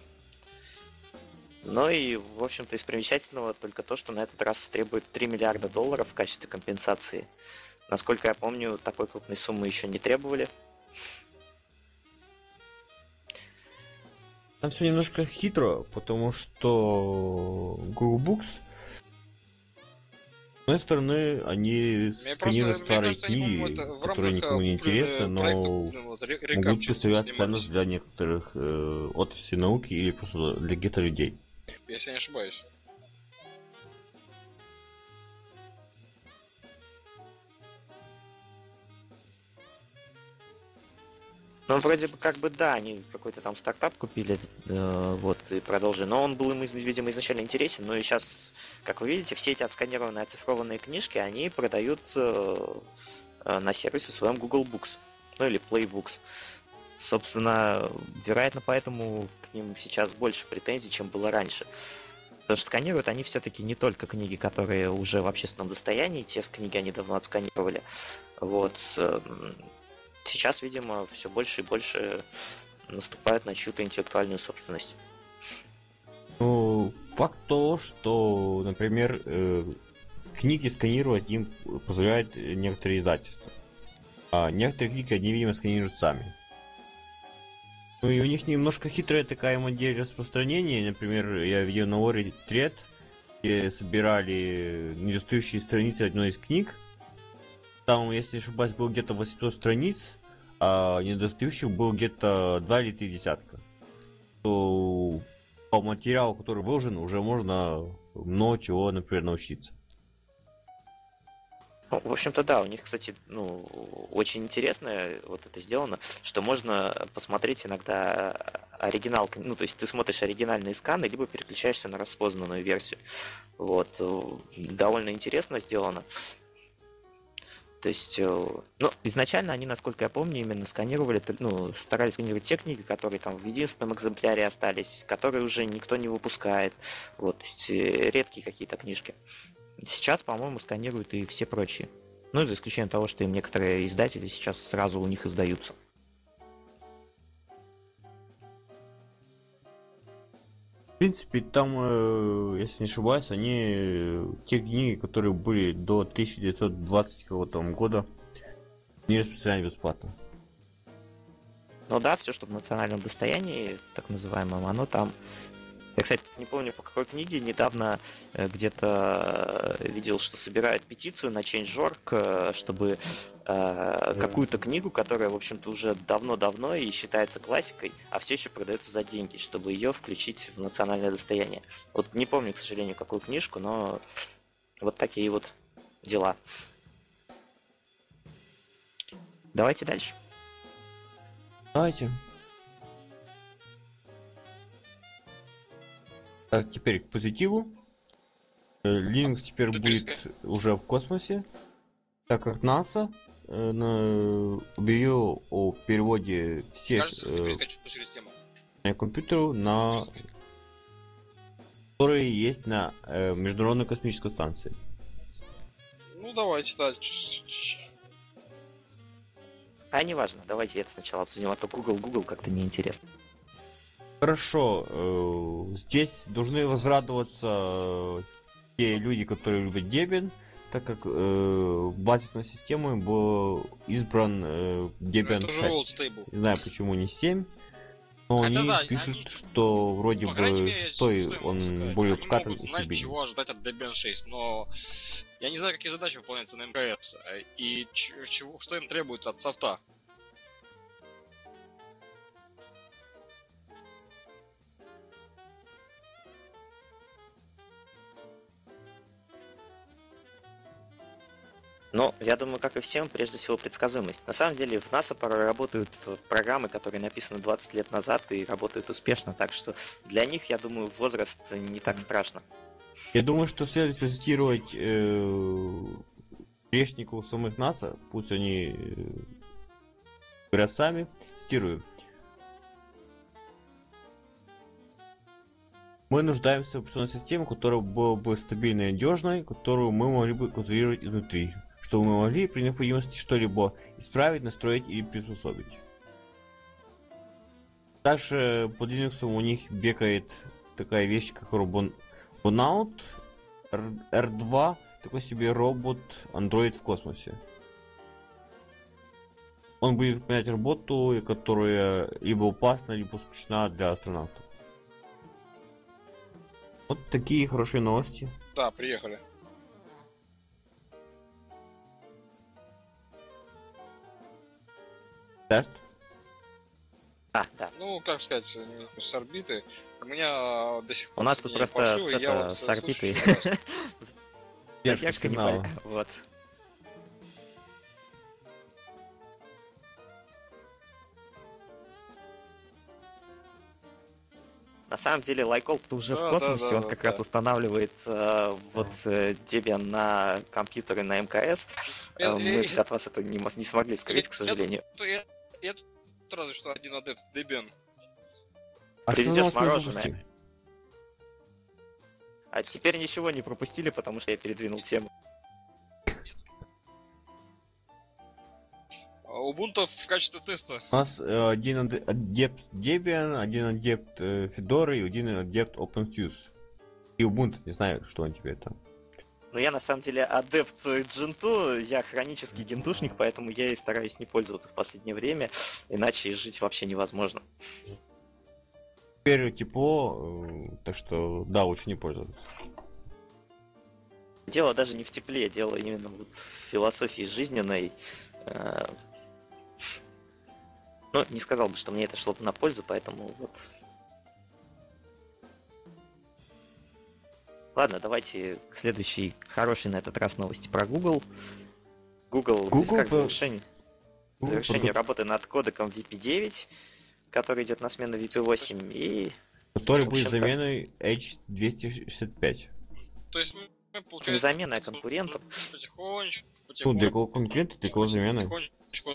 Ну и, в общем-то, из примечательного только то, что на этот раз требует $3 миллиарда в качестве компенсации. Насколько я помню, такой крупной суммы еще не требовали. Там все немножко хитро, потому что Google Books, с одной стороны, они сканируют старые книги, которые никому не интересны, но могут представлять ценность для некоторых отраслей науки или просто для каких-то людей. Если я не ошибаюсь. Ну, вроде бы как бы да, они какой-то там стартап купили, вот, и продолжили. Но он был им, видимо, изначально интересен, но и сейчас, как вы видите, все эти отсканированные, оцифрованные книжки, они продают на сервисе своем Google Books, ну или Playbooks. Собственно, вероятно, поэтому к ним сейчас больше претензий, чем было раньше. Потому что сканируют они все-таки не только книги, которые уже в общественном достоянии, те книги они давно отсканировали. Вот. Сейчас, видимо, все больше и больше наступают на чью-то интеллектуальную собственность. Ну, факт то, что, например, книги сканировать им позволяют некоторые издательства. А некоторые книги они, видимо, сканируют сами. Ну и у них немножко хитрая такая модель распространения. Например, я видел на Ori Thread, где собирали недостающие страницы одной из книг. Там, если не ошибаюсь, было где-то 800 страниц, а недостающих было где-то 2 или 3 десятка. То по материалу, который выложен, уже можно много чего, например, научиться. Ну, в общем-то, да, у них, кстати, очень интересно вот это сделано, что можно посмотреть иногда оригинал, ну, то есть ты смотришь оригинальные сканы, либо переключаешься на распознанную версию. Вот, довольно интересно сделано. То есть, изначально они, насколько я помню, именно сканировали, старались сканировать те книги, которые там в единственном экземпляре остались, которые уже никто не выпускает. Вот, то есть, редкие какие-то книжки. Сейчас, по-моему, сканируют и все прочие. Ну, за исключением того, что им некоторые издатели сейчас сразу у них издаются. В принципе, там, если не ошибаюсь, они те книги, которые были до 1920 года, не распространяли бесплатно. Ну да, все, что в национальном достоянии, так называемом, оно там. Я, кстати, не помню, по какой книге, недавно где-то видел, что собирают петицию на Change.org, чтобы какую-то книгу, которая, в общем-то, уже давно-давно и считается классикой, а все еще продается за деньги, чтобы ее включить в национальное достояние. Вот не помню, к сожалению, какую книжку, но вот такие вот дела. Давайте дальше. Давайте. Так, теперь к позитиву. Linux теперь будет уже в космосе, так как НАСА объявил о переводе всех компьютеров, которые есть на Международной космической станции. Ну давайте дальше. А неважно, давайте это сначала обсудим, а то Google как-то неинтересно. Хорошо, здесь должны возрадоваться те люди, которые любят Debian, так как базисной системой был избран Debian Это же 6. Old Stable. Не знаю, почему не 7, но Хотя они да, пишут, они, что вроде по крайней бы мере, шестой что я могу он сказать? более Они вкатан могут и знать, стабильный. чего ожидать от Debian 6, но я не знаю, какие задачи выполняются на МКС, и что им требуется от софта. Ну, я думаю, как и всем, прежде всего предсказуемость. На самом деле в НАСА порой работают программы, которые написаны 20 лет назад и работают успешно, так что для них, я думаю, возраст не так страшно. Я думаю, что следует тестировать грешников самих НАСА, пусть они говорят сами, тестирую. Мы нуждаемся в операционной системе, которая была бы стабильной и надежной, которую мы могли бы контролировать изнутри, чтобы мы могли при необходимости что-либо исправить, настроить или приспособить. Также под Linux у них бегает такая вещь, как Robonaut R2, такой себе робот-андроид в космосе. Он будет выполнять работу, которая либо опасна, либо скучна для астронавтов. Вот такие хорошие новости. Да, приехали. Тест. Да. Ну, как сказать, с орбиты. У меня до сих пор У нас тут соединение просто паршивое, я вот с орбитой слушаю раз. Задержка сигнала. Вот. На самом деле, Лайкол уже в Да, космосе, да, он да, как да. раз устанавливает Debian на компьютеры на МКС. Мы от вас это не смогли скрыть, к сожалению. Я тут разве что один адепт Debian. А что Привезешь у нас на мороженое. выпуске? А теперь ничего не пропустили, потому что я передвинул тему. Ubuntu в качестве теста. У нас один адепт Debian, один адепт Fedora и один адепт OpenSUSE. И Ubuntu, не знаю, что он тебе там. Но я на самом деле адепт Gentoo, я хронический гентушник, поэтому я и стараюсь не пользоваться в последнее время, иначе жить вообще невозможно. Теперь тепло, так что да, лучше не пользоваться. Дело даже не в тепле, дело именно вот в философии жизненной. Ну, не сказал бы, что мне это шло бы на пользу, поэтому вот. Ладно, давайте к следующей хорошей на этот раз новости про Google. Google близка к завершению работы над кодеком VP9, который идет на смену VP8, и... Который в будет общем-то, заменой H265. То есть мы, Не получается, замена, а конкурентом. потихонечку, Ну, для кого конкурента, для кого замена. потихонечку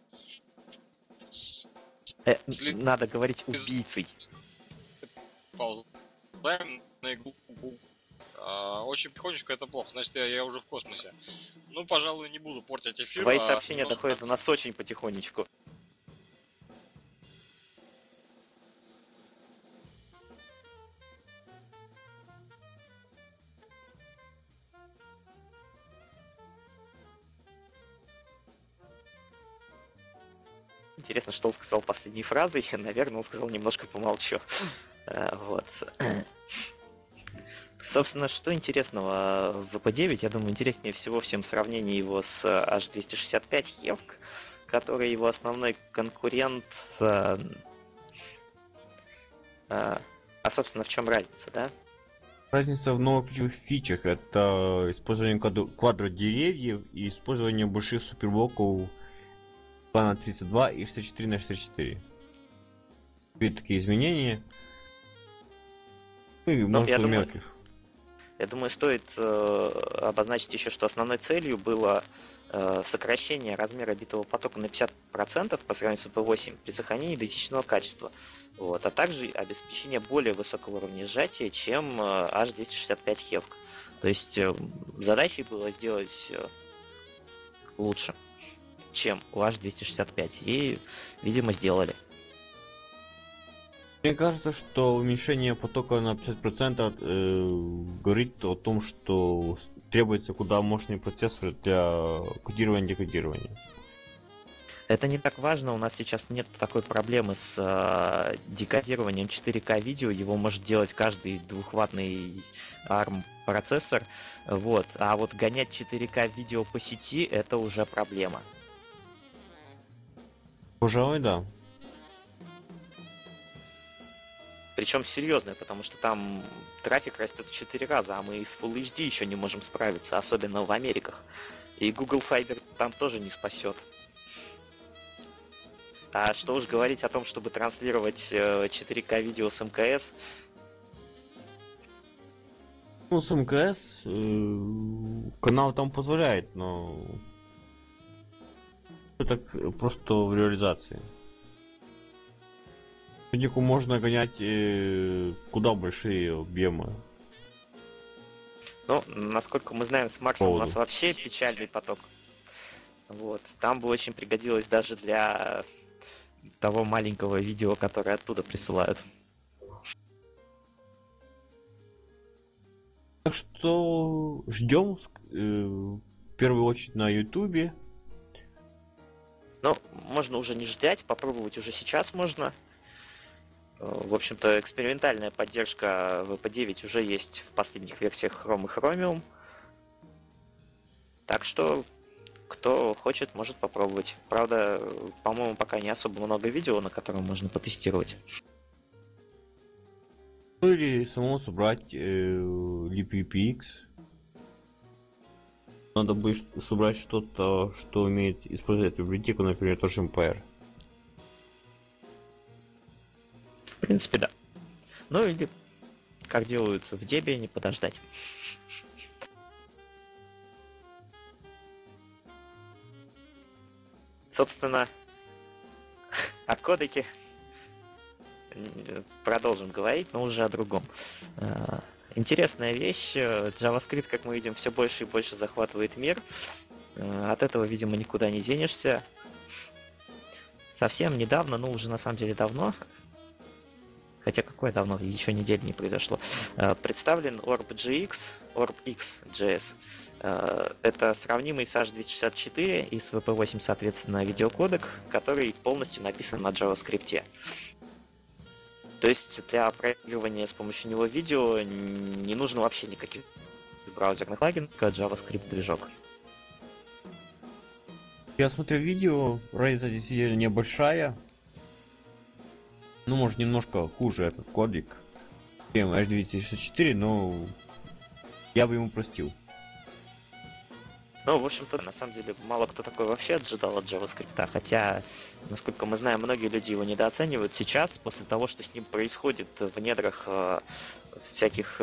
Надо говорить убийцей. ползаем на иглу. Очень потихонечку это плохо, значит я уже в космосе. Ну, пожалуй, не буду портить эфир. Твои сообщения доходят до нас очень потихонечку. Интересно, что он сказал последней фразой. Наверное, он сказал немножко помолчу. Вот. Собственно, что интересного в VP9, я думаю, интереснее всего всем сравнение его с H265 Hevk, который его основной конкурент. А собственно, в чем разница, да? Разница в новых ключевых фичах. Это использование квадродеревьев и использование больших суперблоков плана 32 и 64 на 64. Были такие изменения. Ну и множество мелких. Я думаю, стоит обозначить еще, что основной целью было сокращение размера битового потока на 50% по сравнению с VP8 при сохранении идентичного качества. Вот, а также обеспечение более высокого уровня сжатия, чем H265 Hevk. То есть задачей было сделать лучше. чем у H265. И, видимо, сделали. Мне кажется, что уменьшение потока на 50% говорит о том, что требуется куда мощный процессор для кодирования и декодирования. Это не так важно, у нас сейчас нет такой проблемы с декодированием 4К видео, его может делать каждый двухваттный ARM процессор, вот. А вот гонять 4К видео по сети это уже проблема. Пожалуй, да. Причем серьезная, потому что там трафик растет в 4 раза, а мы с Full HD еще не можем справиться, особенно в Америках. И Google Fiber там тоже не спасет. А что уж говорить о том, чтобы транслировать 4К видео с МКС. Ну, с МКС канал там позволяет, но это так просто в реализации. Видику можно гонять куда большие объемы. Ну, насколько мы знаем, с Марсом у нас вообще печальный поток. Вот. Там бы очень пригодилось даже для того маленького видео, которое оттуда присылают. Так что ждем в первую очередь на Ютубе. Ну, можно уже не ждать, попробовать уже сейчас можно. В общем-то, экспериментальная поддержка VP9 уже есть в последних версиях Chrome и Chromium. Так что, кто хочет, может попробовать. Правда, по-моему, пока не особо много видео, на котором можно потестировать. Ну или самому собрать libpx. Надо будет собрать что-то, что умеет использовать библиотеку, например, тоже Empire. В принципе, да. Ну или, как делают в Debian, подождать. Собственно, о кодеке продолжим говорить, но уже о другом. Интересная вещь. JavaScript, как мы видим, все больше и больше захватывает мир. От этого, видимо, никуда не денешься. Совсем недавно, ну уже на самом деле давно, хотя какое давно, еще недели не произошло, представлен OrbGX, OrbX.js. Это сравнимый с H264 и с WP8, соответственно, видеокодек, который полностью написан на JavaScript. То есть для проигрывания с помощью него видео не нужно вообще никаких браузерных плагинов, как JavaScript движок. Я смотрю видео, разница действительно небольшая. Ну, может, немножко хуже этот кодик, чем H264, но я бы ему простил. Ну, в общем-то, на самом деле, мало кто такой вообще ожидал от JavaScript, хотя, насколько мы знаем, многие люди его недооценивают сейчас, после того, что с ним происходит в недрах всяких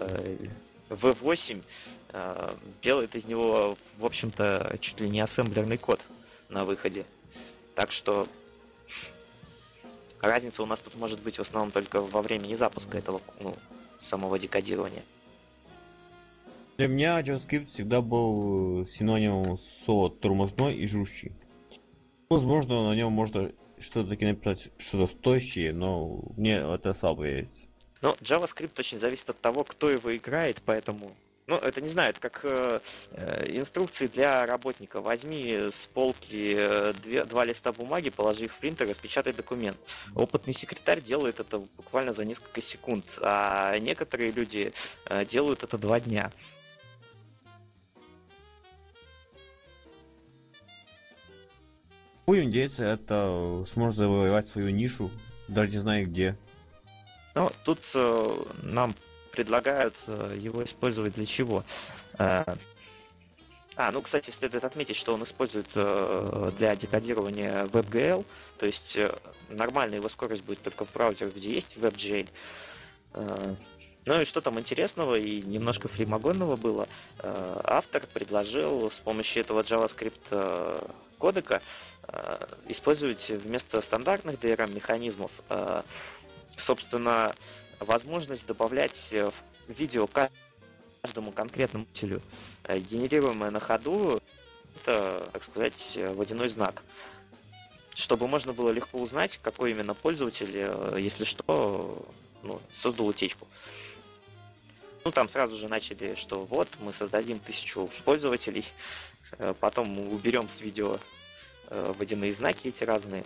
V8, делает из него, в общем-то, чуть ли не ассемблерный код на выходе. Так что разница у нас тут может быть в основном только во времени запуска этого самого декодирования. Для меня JavaScript всегда был синонимом со тормозной и жужжий. Возможно, на нем можно что-то таки написать, что-то стоящее, но мне это слабо верится. Ну, JavaScript очень зависит от того, кто его играет, поэтому... Ну, это не знаю, это как инструкции для работника. Возьми с полки два листа бумаги, положи их в принтер, распечатай документ. Опытный секретарь делает это буквально за несколько секунд, а некоторые люди делают это 2 дня. Будем надеяться, это сможет завоевать свою нишу, даже не знаю где. Ну, тут нам предлагают его использовать для чего? Ну, кстати, следует отметить, что он использует для декодирования WebGL, то есть нормальная его скорость будет только в браузерах, где есть WebGL. Ну и что там интересного и немножко фримагонного было? Автор предложил с помощью этого JavaScript кодека использовать вместо стандартных DRM-механизмов, собственно, возможность добавлять в видео каждому конкретному пользователю, генерируемое на ходу просто, так сказать, водяной знак. Чтобы можно было легко узнать, какой именно пользователь, если что, ну, создал утечку. Ну, там сразу же начали, что вот, мы создадим 1000 пользователей, потом мы уберем с видео водяные знаки эти разные.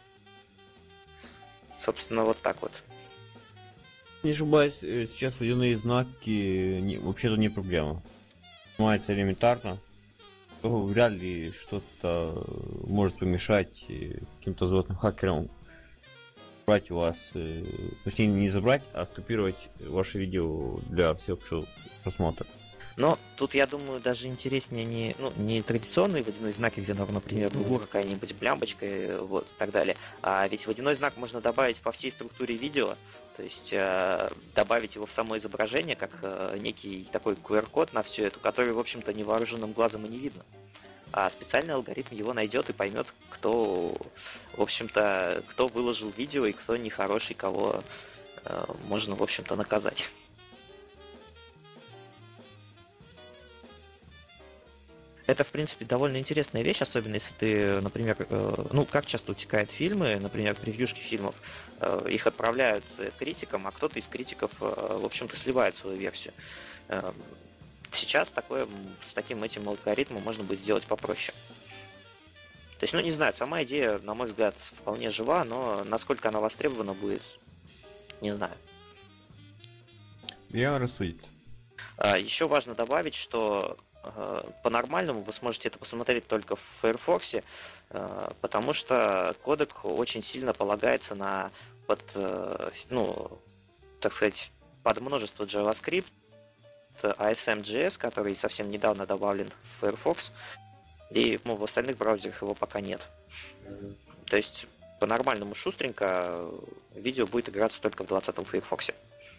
Собственно, вот так вот. Не ошибаюсь, сейчас водяные знаки вообще-то не проблема. Снимается элементарно. То вряд ли что-то может помешать каким-то злостным хакерам брать у вас, точнее не забрать, а скопировать ваше видео для всеобщего просмотра. Но тут, я думаю, даже интереснее не традиционные водяные знаки, где, например, в углу какая-нибудь блямбочка, вот, и так далее. А ведь водяной знак можно добавить по всей структуре видео, то есть добавить его в само изображение, как некий такой QR-код на все это, который, в общем-то, невооруженным глазом и не видно. А специальный алгоритм его найдет и поймет, кто, в общем-то, кто выложил видео и кто нехороший, кого можно, в общем-то, наказать. Это, в принципе, довольно интересная вещь, особенно если ты, например, ну, как часто утекают фильмы, например, превьюшки фильмов, их отправляют критикам, а кто-то из критиков, в общем-то, сливает свою версию. Сейчас с таким этим алгоритмом можно будет сделать попроще. То есть, ну, не знаю, сама идея, на мой взгляд, вполне жива, но насколько она востребована будет, не знаю. Я рассудит. Еще важно добавить, что по-нормальному вы сможете это посмотреть только в Firefox, потому что кодек очень сильно полагается ну, так сказать, под множество JavaScript, ASM.js, который совсем недавно добавлен в Firefox, и в остальных браузерах его пока нет. То есть по-нормальному шустренько видео будет играться только в 20-м Firefox.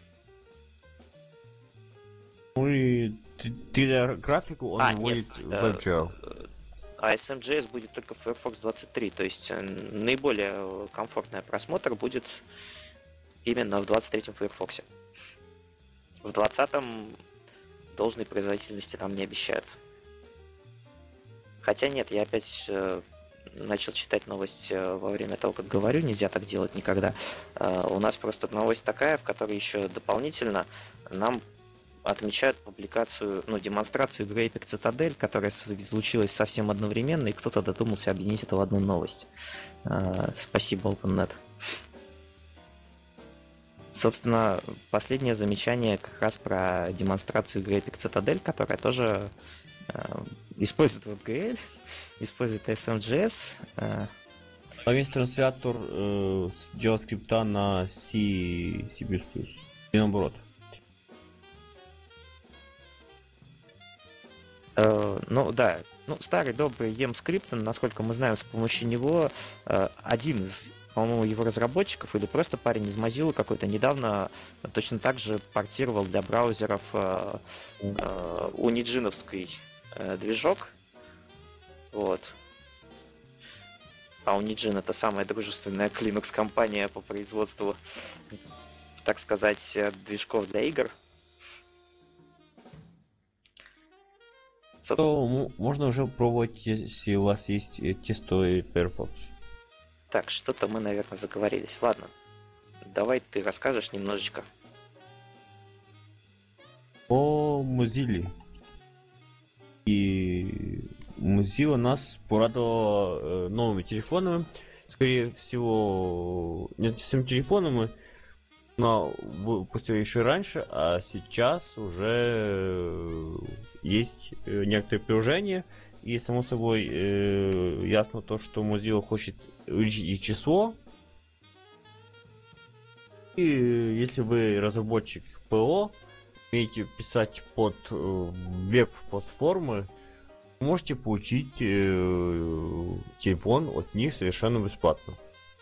Ну и графику он вводит в WebGL. ASM.js будет только в Firefox 23, то есть наиболее комфортный просмотр будет именно в 23-м Firefox. В 20-м должной производительности нам не обещают. Хотя нет, я опять начал читать новость во время того, как говорю, нельзя так делать никогда. У нас просто новость такая, в которой еще дополнительно нам отмечают публикацию, ну, демонстрацию игры Epic Citadel, которая случилась совсем одновременно, и кто-то додумался объединить это в одну новость. Спасибо, OpenNet. Собственно, последнее замечание как раз про демонстрацию игры Epic Citadel, которая тоже использует WebGL, использует ASM.js. А весь транслятор с JavaScript на C++. И наоборот. Ну да, ну старый добрый EM-скрипт, насколько мы знаем, с помощью него один из, по-моему, его разработчиков или просто парень из Mozilla какой-то недавно точно так же портировал для браузеров униджиновский движок. Вот. А Unigine — это самая дружественная к Linux компания по производству, так сказать, движков для игр. То можно уже пробовать, если у вас есть тестовый Firefox. Так, что-то мы, наверное, заговорились. Ладно, давай ты расскажешь немножечко. О Mozilla. И Mozilla нас порадовала новыми телефонами. Скорее всего, не совсем телефонами, но выпустили еще раньше, а сейчас уже есть некоторые приложения, и само собой ясно то, что Mozilla хочет увеличить их число. И если вы разработчик ПО, умеете писать под веб-платформы, можете получить телефон от них совершенно бесплатно.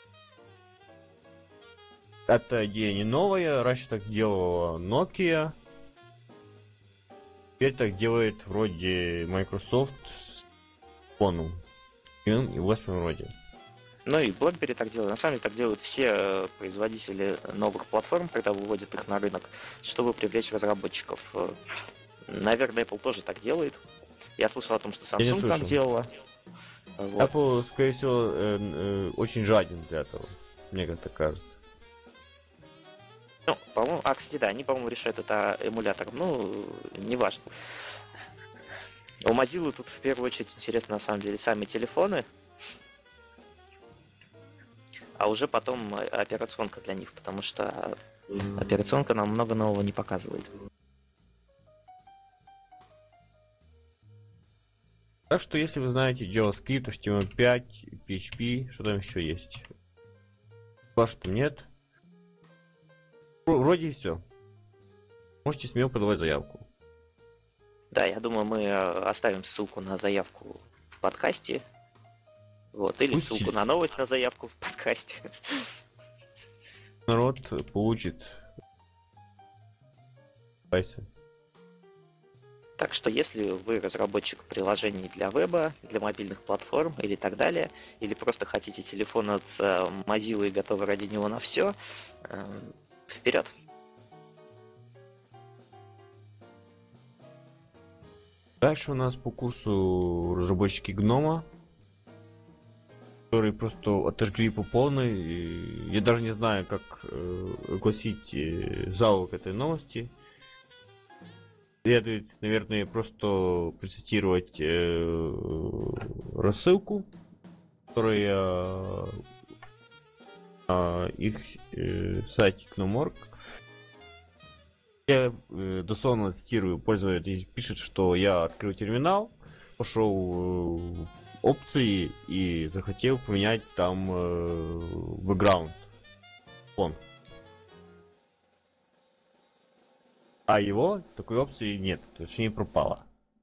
Эта идея не новая, раньше так делала Nokia. Теперь так делает вроде Microsoft с iPhone и 8 вроде. Ну и BlackBerry так делает. На самом деле так делают все производители новых платформ, когда выводят их на рынок, чтобы привлечь разработчиков. Наверное, Apple тоже так делает. Я слышал о том, что Я не Samsung там слышал. делала. Вот. Apple, скорее всего, очень жаден для этого. Мне как-то кажется. Ну, по-моему, кстати, да, они, по-моему, решают это эмулятором. Ну, неважно. У Mozilla тут в первую очередь интересно, на самом деле, сами телефоны, а уже потом операционка для них, потому что операционка нам много нового не показывает. Так что, если вы знаете JavaScript, HTML5, PHP, что там еще есть? Ваш там нет. Вроде и все. Можете смело подавать заявку. Да, я думаю, мы оставим ссылку на заявку в подкасте. Вот, или Пусть ссылку через- на новость на заявку в подкасте. Народ получит. Спайсы. Так что, если вы разработчик приложений для веба, для мобильных платформ или так далее, или просто хотите телефон от Mozilla и готовы ради него на все, вперед! Дальше у нас по курсу разработчики Гнома, которые просто отожгли по полной. И я даже не знаю, как огласить залог этой новости. Следует, наверное, просто процитировать рассылку, которая на их сайте Gnom.org. Я дословно цитирую, пользователь пишет, что я открыл терминал, пошел в опции и захотел поменять там бэкграунд, фон. А его такой опции нет, точнее пропала.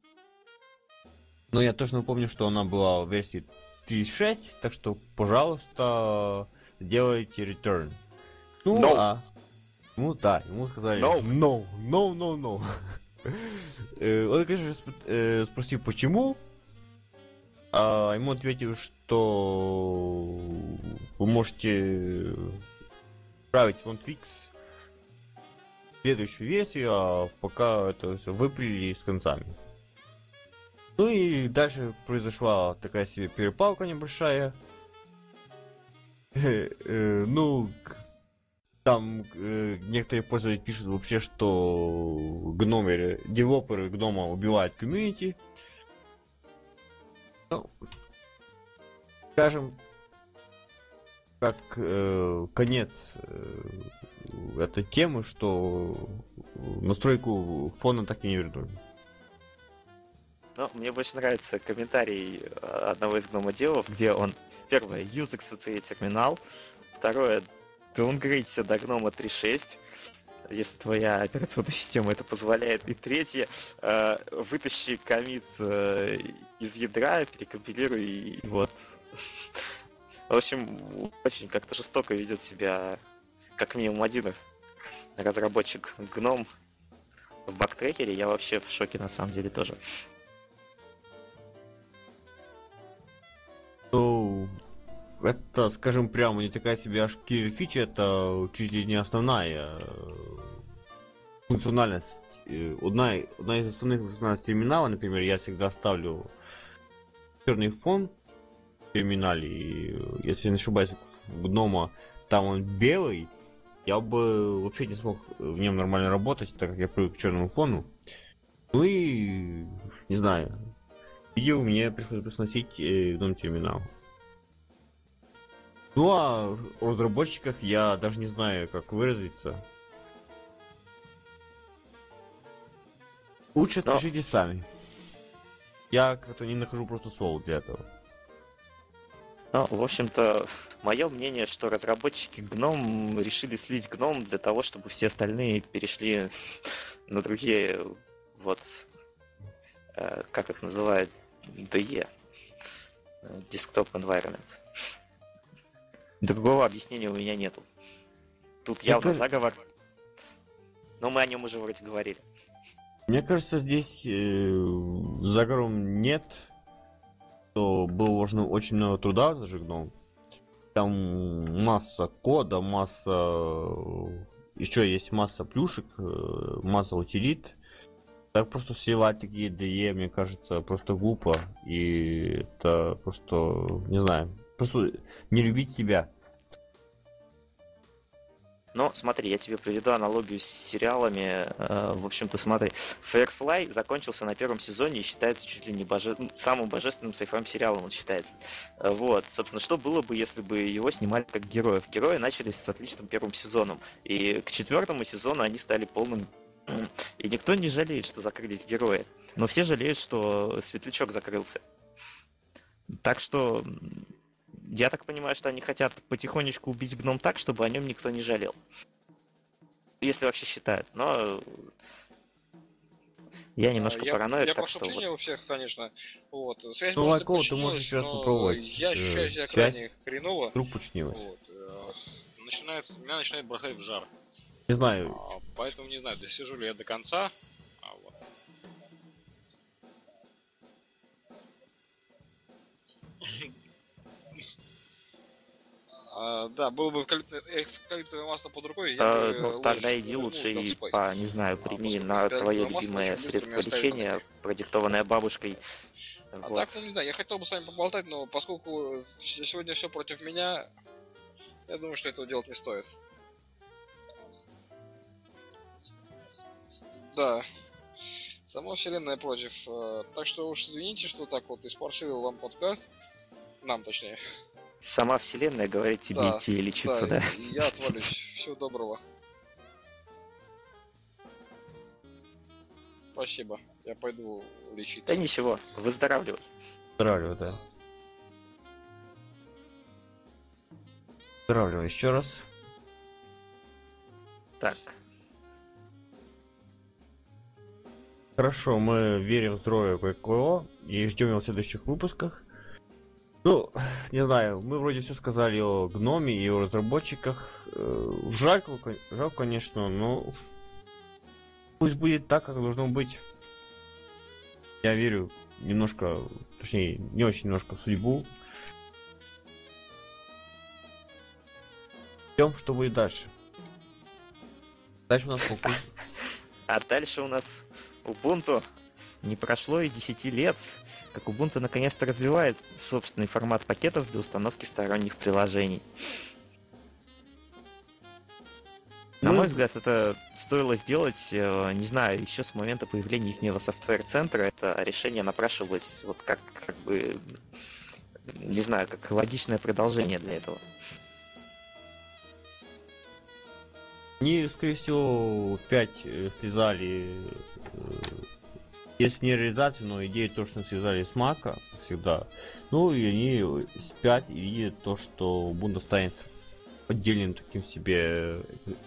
Но я точно помню, что она была в версии 3.6, так что, пожалуйста, делайте return. Ну, No. Ну да, ему сказали No. no. Он, конечно, спросил, почему. А ему ответил, что вы можете отправить фонтфикс в следующую версию, а пока это все выпилили с концами. Ну и дальше произошла такая себе перепалка небольшая. Ну, там некоторые пользователи пишут вообще, что девелоперы гнома убивают комьюнити. Ну, скажем, как конец этой темы, что настройку фона так и не вернули. Ну, мне больше нравится комментарий одного из гномоделов, где он, первое, use XVCA терминал, второе, даунгрейдься до гнома 3.6, если твоя операционная система это позволяет, и третье, вытащи коммит из ядра, перекомпилируй, и вот. В общем, очень как-то жестоко ведет себя, как минимум один разработчик гном в бактрекере. Я вообще в шоке на самом деле тоже. Ну, это, скажем прямо, не такая себе аж фича, это чуть ли не основная функциональность. Одна из основных функциональностей терминала, например, я всегда ставлю черный фон в терминале, и если не ошибаюсь, в гнома там он белый, я бы вообще не смог в нем нормально работать, так как я привык к черному фону. Ну и не знаю. Видео мне пришлось сносить гном терминал. Ну а о разработчиках я даже не знаю, как выразиться. Лучше отпишите сами. Я как-то не нахожу просто слов для этого. Ну, в общем-то, мое мнение, что разработчики GNOME решили слить GNOME для того, чтобы все остальные перешли на другие, вот, как их называют, DE, Desktop Environment. Другого объяснения у меня нету. Тут явно заговор, но мы о нем уже вроде говорили. Мне кажется, здесь заговором нет. То было вложено очень много труда за GNOME. Там масса кода, масса... Еще есть масса плюшек, масса утилит. Так просто сливать такие DE, мне кажется, просто глупо. И это просто, не знаю, просто не любить себя. Но смотри, я тебе приведу аналогию с сериалами. В общем-то, смотри, Firefly закончился на первом сезоне и считается чуть ли не самым божественным sci-fi сериалом, он считается. Вот, собственно, что было бы, если бы его снимали как героев? Герои начались с отличным первым сезоном, и к четвертому сезону они стали полным... И никто не жалеет, что закрылись герои, но все жалеют, что Светлячок закрылся. Так что... Я так понимаю, что они хотят потихонечку убить гном так, чтобы о нем никто не жалел. Если вообще считают. Но я немножко параноик, Я так прошу что прощения вот. у всех, конечно. Вот. Связь Ну, просто Лайкол, ты можешь починилась, еще раз но попробовать. я ощущаю себя Связь крайне хреново. вдруг починилась. Вот. Меня начинает бросать в жар. Не знаю. Поэтому не знаю, досижу ли я до конца. Вот. Да, было бы эвкалиптовое масло под рукой, я бы Ну, тогда иди лучше и не знаю, прими на твое любимое средство лечения, продиктованное бабушкой. Вот. Так, ну не знаю, я хотел бы с вами поболтать, но поскольку сегодня все против меня, я думаю, что этого делать не стоит. Да. Сама вселенная против. Так что уж извините, что так вот испорчил вам подкаст. Нам, точнее. Сама вселенная говорит тебе Да, идти и лечиться, да? И я отвалюсь. Всего доброго. Спасибо. Я пойду лечиться. Да ничего, выздоравливай. Здравствуй, да. Здравствуй еще раз. Так. Хорошо, мы верим в здоровье ККО и ждем его в следующих выпусках. Ну, не знаю, мы вроде все сказали о гноме и о разработчиках. Жалко, конечно, но пусть будет так, как должно быть. Я верю немножко, точнее, не очень немножко в судьбу. Ждем, что будет дальше. Дальше у нас фокус. А дальше у нас Ubuntu. Не прошло и 10 лет, как Ubuntu наконец-то развивает собственный формат пакетов для установки сторонних приложений. На мой взгляд, это стоило сделать, не знаю, еще с момента появления ихнего софтвер-центра. Это решение напрашивалось вот как бы, не знаю, как логичное продолжение для этого. Они, скорее всего, 5 связали, если не реализацию, но идею точно связали с Мака, как всегда. Ну и они спят и видят то, что Ubuntu станет отдельным таким себе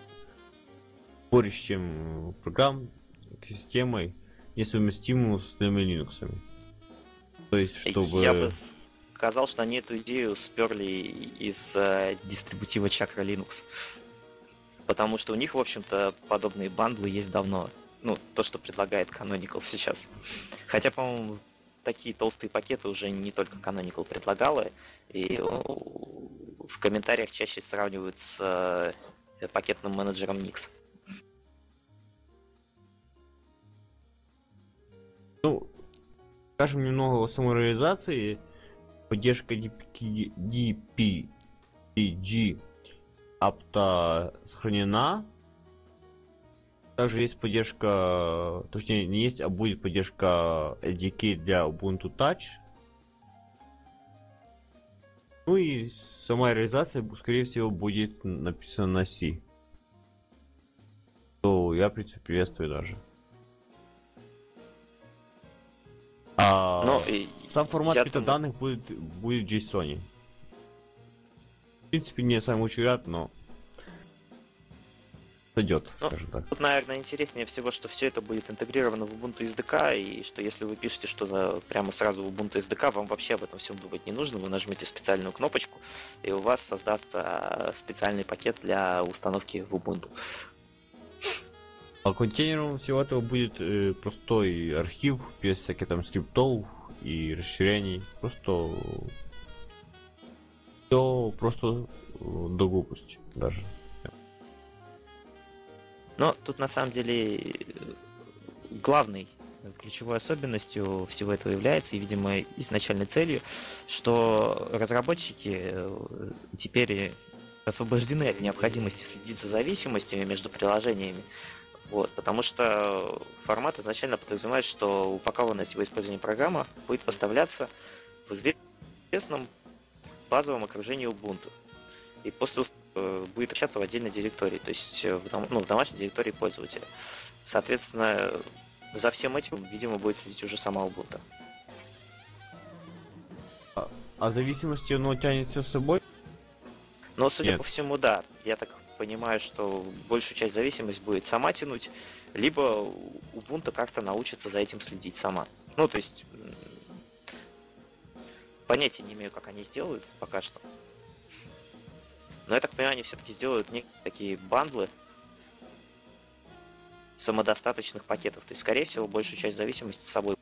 борющим программ, системой, несовместимым с теми Linux. То есть, чтобы... Я бы сказал, что они эту идею сперли из дистрибутива Chakra Linux. Потому что у них, в общем-то, подобные бандлы есть давно. Ну, то, что предлагает Canonical сейчас. Хотя, по-моему, такие толстые пакеты уже не только Canonical предлагала. И в комментариях чаще сравнивают с пакетным менеджером Nix. Ну, скажем немного о самореализации. Поддержка DPG апта сохранена. Также есть поддержка, точнее не есть, а будет поддержка SDK для Ubuntu Touch. Ну и сама реализация, скорее всего, будет написана на C. То я, в принципе, приветствую даже. Сам формат метаданных будет в JSON. В принципе, не самый лучший ряд, но идет, скажем так. Тут, наверное, интереснее всего, что все это будет интегрировано в Ubuntu SDK, и что если вы пишете что-то прямо сразу в Ubuntu SDK, вам вообще об этом всем думать не нужно. Вы нажмете специальную кнопочку, и у вас создастся специальный пакет для установки в Ubuntu. А контейнером всего этого будет простой архив, без всяких там скриптов и расширений. Просто все просто до глупости даже. Но тут на самом деле главный ключевой особенностью всего этого является, и, видимо, изначальной целью, что разработчики теперь освобождены от необходимости следить за зависимостями между приложениями. Вот, потому что формат изначально подразумевает, что упакованная с его использованием программа будет поставляться в известном базовом окружении Ubuntu. И после будет общаться в отдельной директории, то есть в домашней директории пользователя. Соответственно, за всем этим, видимо, будет следить уже сама Ubuntu. А зависимости, оно тянет все с собой? Но, судя Нет. по всему, да. Я так понимаю, что большую часть зависимость будет сама тянуть, либо Ubuntu как-то научится за этим следить сама. Ну, то есть, понятия не имею, как они сделают пока что. Но я так понимаю, они все-таки сделают некие такие бандлы самодостаточных пакетов. То есть, скорее всего, большую часть зависимости с собой.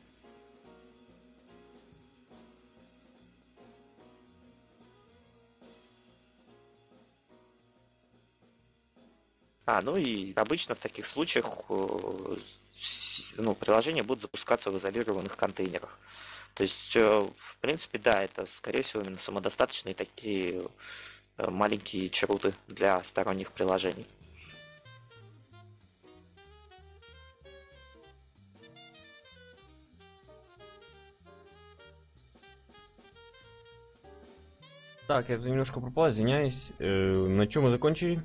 Ну и обычно в таких случаях приложения будут запускаться в изолированных контейнерах. То есть, в принципе, да, это, скорее всего, именно самодостаточные такие маленькие чруты для сторонних приложений. Так, я тут немножко пропал, извиняюсь. На чем мы закончили?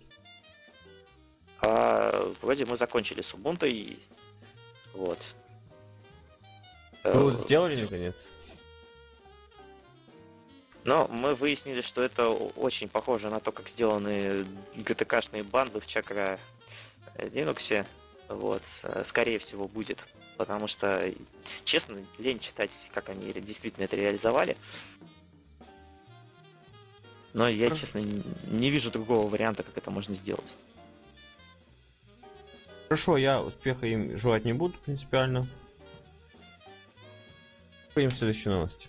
Вроде мы закончили с Ubuntu и вот. Вы сделали наконец? Но мы выяснили, что это очень похоже на то, как сделаны GTK-шные банды в Chakra Linux. Вот. Скорее всего будет. Потому что, честно, лень читать, как они действительно это реализовали. Но я, честно, не вижу другого варианта, как это можно сделать. Хорошо, я успеха им желать не буду принципиально. Пойдем к следующей новости.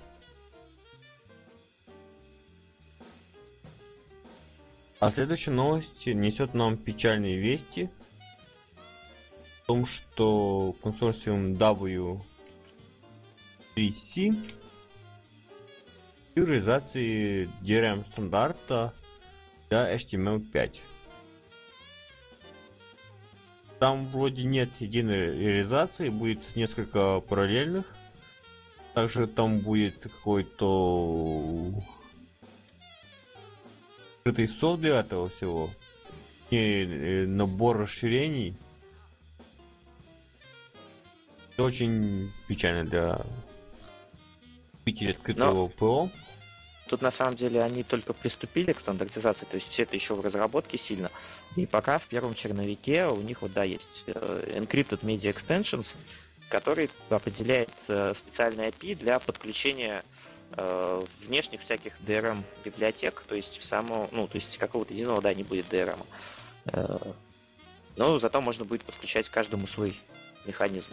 А следующая новость несет нам печальные вести о том, что консорциум W3C при реализации DRM стандарта для HTML5. Там вроде нет единой реализации, будет несколько параллельных. Также там будет какой-то скрытый софт для этого всего. И набор расширений. Это очень печально для любителей открытого ПО. Тут на самом деле они только приступили к стандартизации, то есть все это еще в разработке сильно. И пока в первом черновике у них есть Encrypted Media Extensions, который определяет специальный API для подключения внешних всяких DRM библиотек, то есть то есть какого-то единого, не будет DRM. Но зато можно будет подключать каждому свой механизм.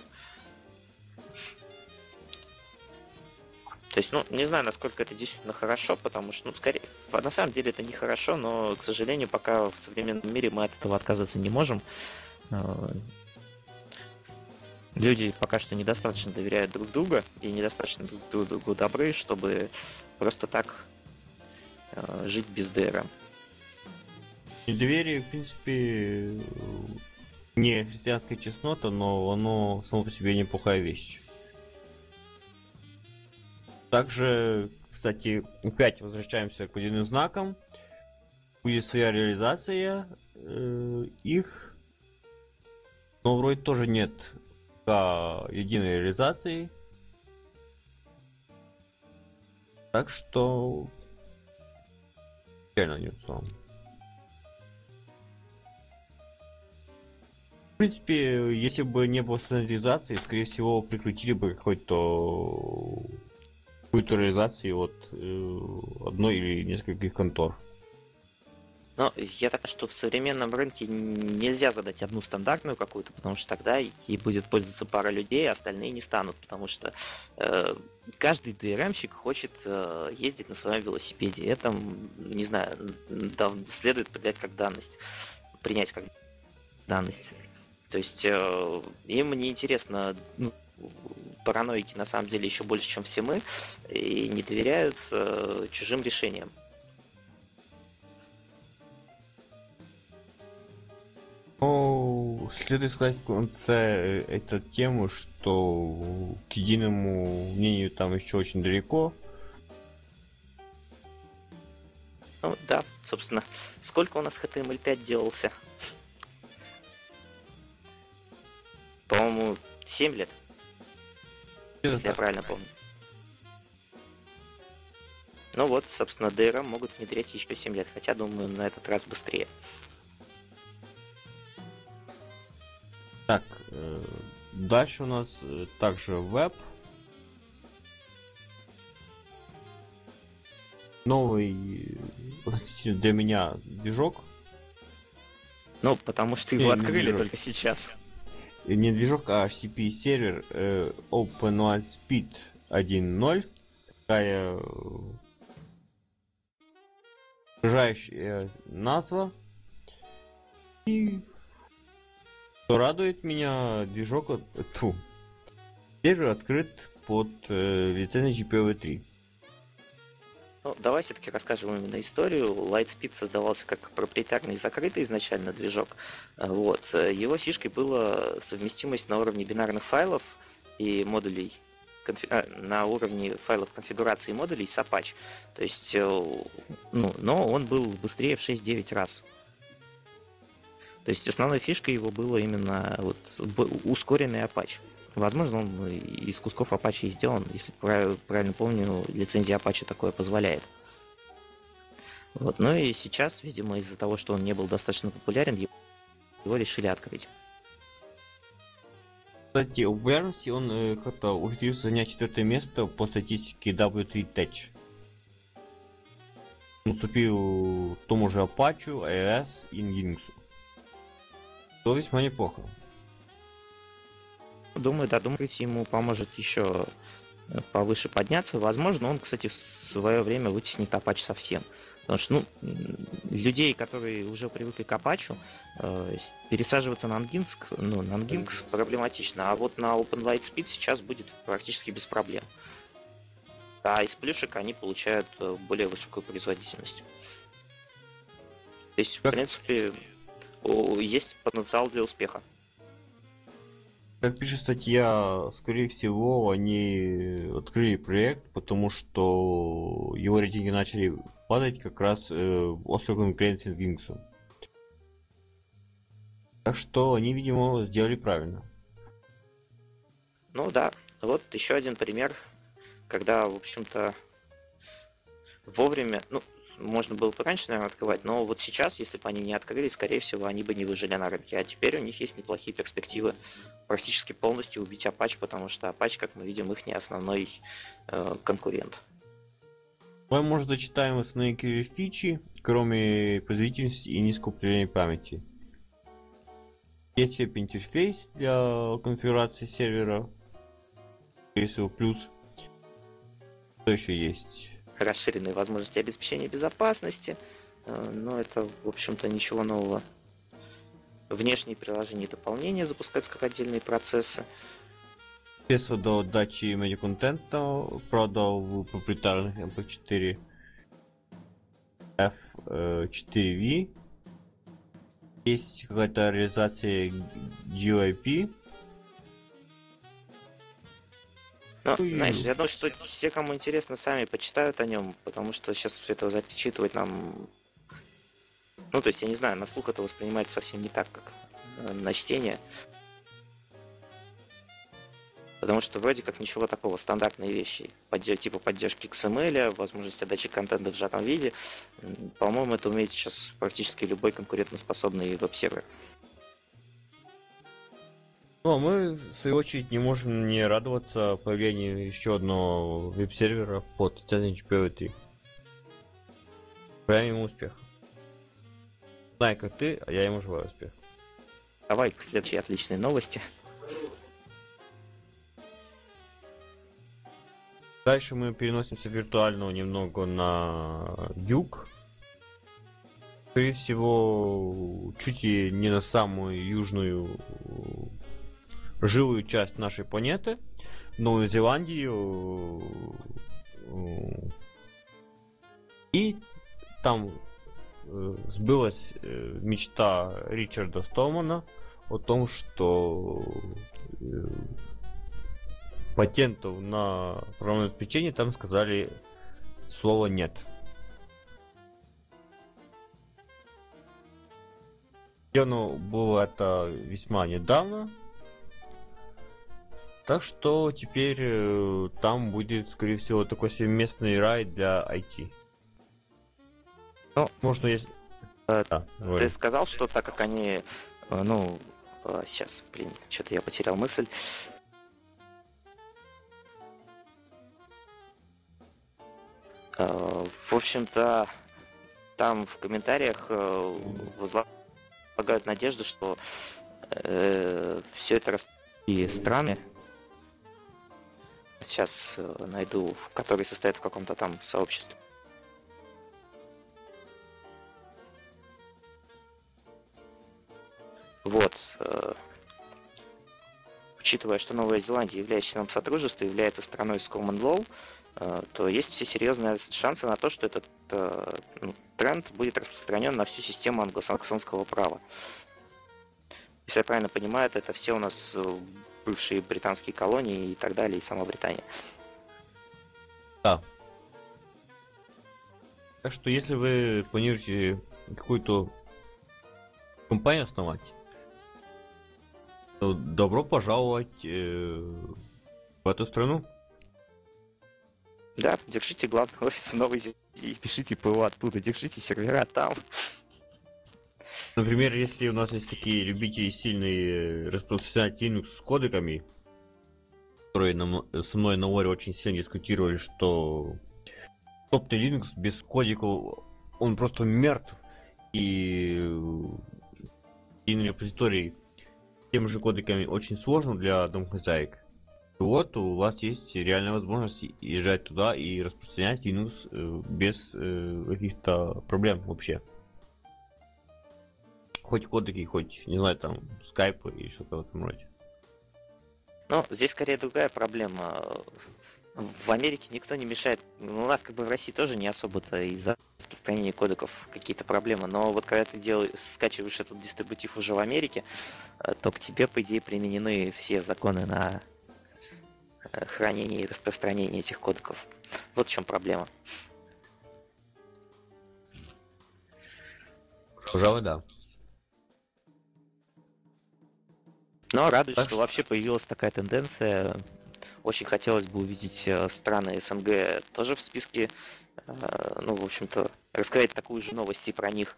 То есть, не знаю, насколько это действительно хорошо, потому что, скорее, на самом деле это не хорошо, но, к сожалению, пока в современном мире мы от этого отказываться не можем. Люди пока что недостаточно доверяют друг другу и недостаточно друг другу добры, чтобы просто так жить без DRM. Недоверие, в принципе, не христианская честнота, но оно само по себе неплохая вещь. Также, кстати, опять возвращаемся к водяным знакам. Будет своя реализация их, но вроде тоже нет единой реализации. Так что реально нет слова. В принципе, если бы не было стандартизации, скорее всего, прикрутили бы какую-то реализации от одной или нескольких контор. Но я так что в современном рынке нельзя задать одну стандартную какую-то, потому что тогда ей будет пользоваться пара людей, а остальные не станут, потому что каждый DRM-щик хочет ездить на своем велосипеде. Это, не знаю, следует принять как данность. То есть им не интересно, ну, параноики на самом деле еще больше, чем все мы, и не доверяют чужим решениям. Ну, следует сказать в конце этой темы, что к единому мнению там еще очень далеко. Ну да, собственно, сколько у нас HTML5 делался? По-моему, 7 лет, если я правильно помню. Ну вот, собственно, DRM могут внедрять еще 7 лет, хотя, думаю, на этот раз быстрее. Так, дальше у нас также веб. Новый относительно для меня движок. Ну, потому что его Не открыли движок. только сейчас. Не движок, а HTTP сервер OpenOneSpeed 1.0. Такая окружающая назва. И что радует меня, движок сервер открыт под лицензией GPL3. Ну, давай все-таки расскажем именно историю. Lightspeed создавался как проприетарный и закрытый изначально движок. Вот. Его фишкой была совместимость на уровне бинарных файлов и модулей, на уровне файлов конфигурации модулей с Apache. То есть, ну, но он был быстрее в 6-9 раз. То есть основной фишкой его было именно вот ускоренный Apache. Возможно, он из кусков Apache и сделан, если правильно помню, лицензия Apache такое позволяет. Вот. Ну и сейчас, видимо, из-за того, что он не был достаточно популярен, его решили открыть. Кстати, в популярности он как-то ухитрился занять 4 место по статистике W3 Tech. Уступил тому же Apache, iOS и Nginx. То весьма неплохо. Думаю, ему поможет еще повыше подняться. Возможно, он, кстати, в свое время вытеснит Apache совсем. Потому что, ну, людей, которые уже привыкли к Apache, пересаживаться на Nginx проблематично. А вот на OpenLightspeed сейчас будет практически без проблем. А из плюшек они получают более высокую производительность. То есть, в принципе, есть потенциал для успеха. Как пишет статья, скорее всего, они открыли проект, потому что его рейтинги начали падать как раз в острой конкуренции с Nginx. Так что они, видимо, сделали правильно. Ну да, вот еще один пример, когда, в общем-то, вовремя, ну, можно было бы раньше, наверное, открывать, но вот сейчас, если бы они не открыли, скорее всего, они бы не выжили на рынке. А теперь у них есть неплохие перспективы практически полностью убить Apache, потому что Apache, как мы видим, их не основной конкурент. Мы, может, зачитаем основные фичи, кроме производительности и низкого потребления памяти. Есть веб-интерфейс для конфигурации сервера, скорее всего, плюс. Что еще есть? Расширенные возможности обеспечения безопасности, но это, в общем-то, ничего нового. Внешние приложения и дополнения запускаются как отдельные процессы. Средства до отдачи медиаконтента, правда, в проприетарных MP4 F4V. Есть какая-то реализация GUIP. Ну, знаешь, я думаю, что все, кому интересно, сами почитают о нем, потому что сейчас все это зачитывать нам... Ну, то есть, я не знаю, на слух это воспринимается совсем не так, как на чтение. Потому что вроде как ничего такого, стандартные вещи. Типа поддержки XML, возможность отдачи контента в сжатом виде. По-моему, это умеет сейчас практически любой конкурентоспособный веб-сервер. Ну, а мы, в свою очередь, не можем не радоваться появлению еще одного веб-сервера под лицензией GPL3. Прям ему успех. Знаю, как ты, а я ему желаю успеха. Давай к следующей отличной новости. Дальше мы переносимся виртуально немного на юг. Скорее всего, чуть ли не на самую южную живую часть нашей планеты, Новую Зеландию, и там сбылась мечта Ричарда Столмана о том, что патентов на программное обеспечение там сказали слово «нет». Сделано было это весьма недавно, так что теперь там будет, скорее всего, такой себе местный рай для IT. Ну, можно есть... Да, ты сказал, что так как они, сейчас, что-то я потерял мысль. В общем-то, там в комментариях возлагают надежду, что все это и страны, сейчас найду, которые состоят в каком-то там сообществе. Вот. Учитывая, что Новая Зеландия, являясь членом Содружества, является страной с Common Law, то есть все серьезные шансы на то, что этот тренд будет распространен на всю систему англосаксонского права. Если я правильно понимаю, это все у нас бывшие британские колонии и так далее, и сама Британия. Да. Так что если вы планируете какую-то компанию основать, то добро пожаловать в эту страну. Да, держите главный офис в Новой Зеландии и пишите ПО оттуда, держите сервера там. Например, если у нас есть такие любители сильные распространять Linux с кодеками, которые со мной на лоре очень сильно дискутировали, что топный Linux без кодиков, он просто мертв, и на репозитории тем же кодеками очень сложно для домохозяек. Вот у вас есть реальная возможность езжать туда и распространять Linux без каких-то проблем вообще. Хоть кодеки, хоть, не знаю, там, скайп или что-то в этом роде. Но здесь скорее другая проблема. В Америке никто не мешает. У нас как бы в России тоже не особо-то из-за распространения кодеков какие-то проблемы. Но вот когда ты скачиваешь этот дистрибутив уже в Америке, то к тебе, по идее, применены все законы на хранение и распространение этих кодеков. Вот в чем проблема. Пожалуй, да. Но радует, Так что вообще появилась такая тенденция. Очень хотелось бы увидеть страны СНГ тоже в списке. В общем-то, рассказать такую же новость и про них.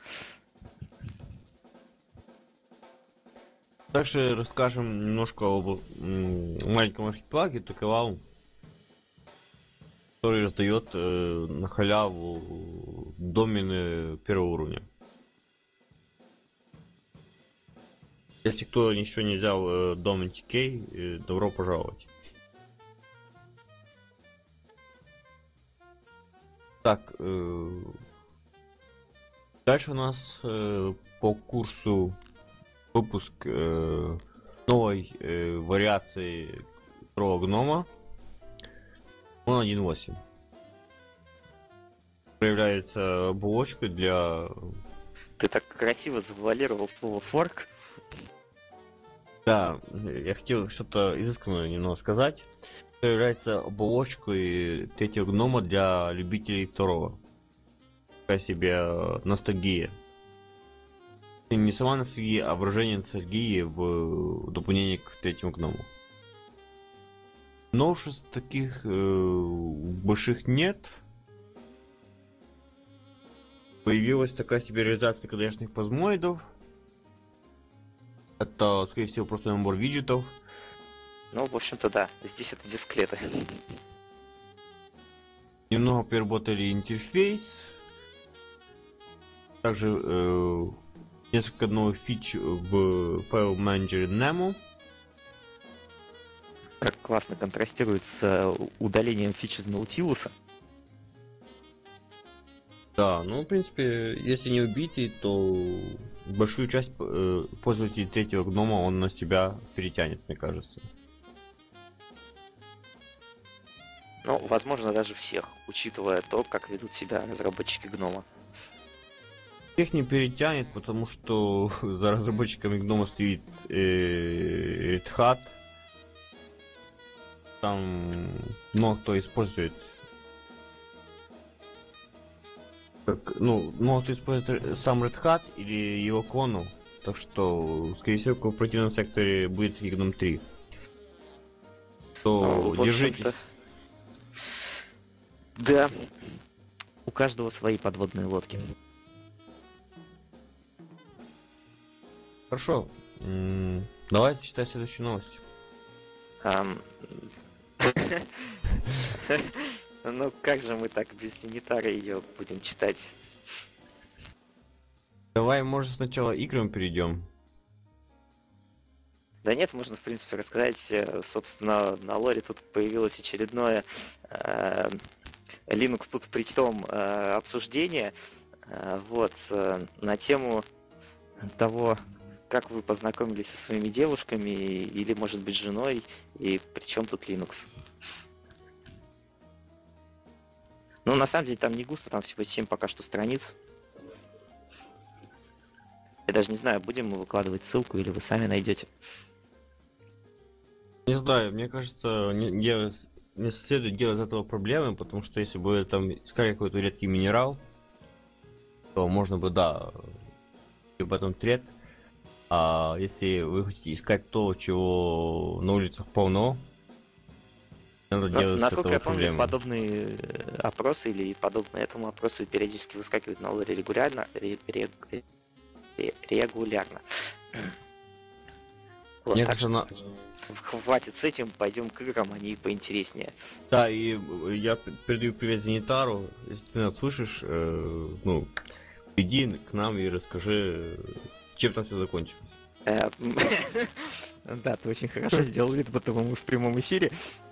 Также расскажем немножко об маленьком архипелаге Токелау, который раздает на халяву домены первого уровня. Если кто еще не взял домен TK, добро пожаловать. Так, дальше у нас по курсу выпуск новой вариации второго гнома. Он 1.8. Появляется булочка для... Ты так красиво завуалировал слово форк. Да, я хотел что-то изысканное немного сказать. Появляется оболочкой третьего гнома для любителей второго. Такая себе ностальгия. И не сама ностальгия, а выражение ностальгии в дополнение к третьему гному. Новшеств таких больших нет. Появилась такая себе реализация конечных плазмоидов. Это, скорее всего, просто набор виджетов. Ну, в общем-то, да. Здесь это дисклеты. Немного переработали интерфейс. Также несколько новых фич в файл менеджере Nemo. Как классно контрастирует с удалением фич из Наутилуса. Да, ну, в принципе, если не убитый, то большую часть пользователей третьего гнома он на себя перетянет, мне кажется. Ну, возможно, даже всех, учитывая то, как ведут себя разработчики гнома. Всех не перетянет, потому что за разработчиками гнома стоит Red Hat. Там много кто использует. Много кто использует сам Red Hat или его клону. Так что, скорее всего, в корпоративном секторе будет и Гном 3. То Ну, в держитесь. общем-то, да, у каждого свои подводные лодки. Хорошо. Давайте читать следующую новость. Ам, Ну, как же мы так без санитара ее будем читать? Давай, может, сначала играм перейдем. Да нет, можно, в принципе, рассказать, собственно, на лоре тут появилось очередное Linux тут при том обсуждение, на тему того, как вы познакомились со своими девушками или, может быть, женой, и при чем тут Linux. Ну, на самом деле, там не густо, там всего 7 пока что страниц. Я даже не знаю, будем мы выкладывать ссылку или вы сами найдете. Не знаю, мне кажется, не следует делать из этого проблемы, потому что если бы там искали какой-то редкий минерал, то можно бы, да, об этом тред. А если вы хотите искать то, чего на улицах полно, надо делать с Насколько этого я помню, проблему. подобные опросы или подобные этому опросы периодически выскакивают на лоре регулярно. Вот, Мне так кажется, что хватит с этим, пойдем к играм, они поинтереснее. да, и я передаю привет Зенитару. Если ты нас слышишь, иди к нам и расскажи, чем там все закончилось. Да, ты очень хорошо сделал вид, потому мы в прямом эфире.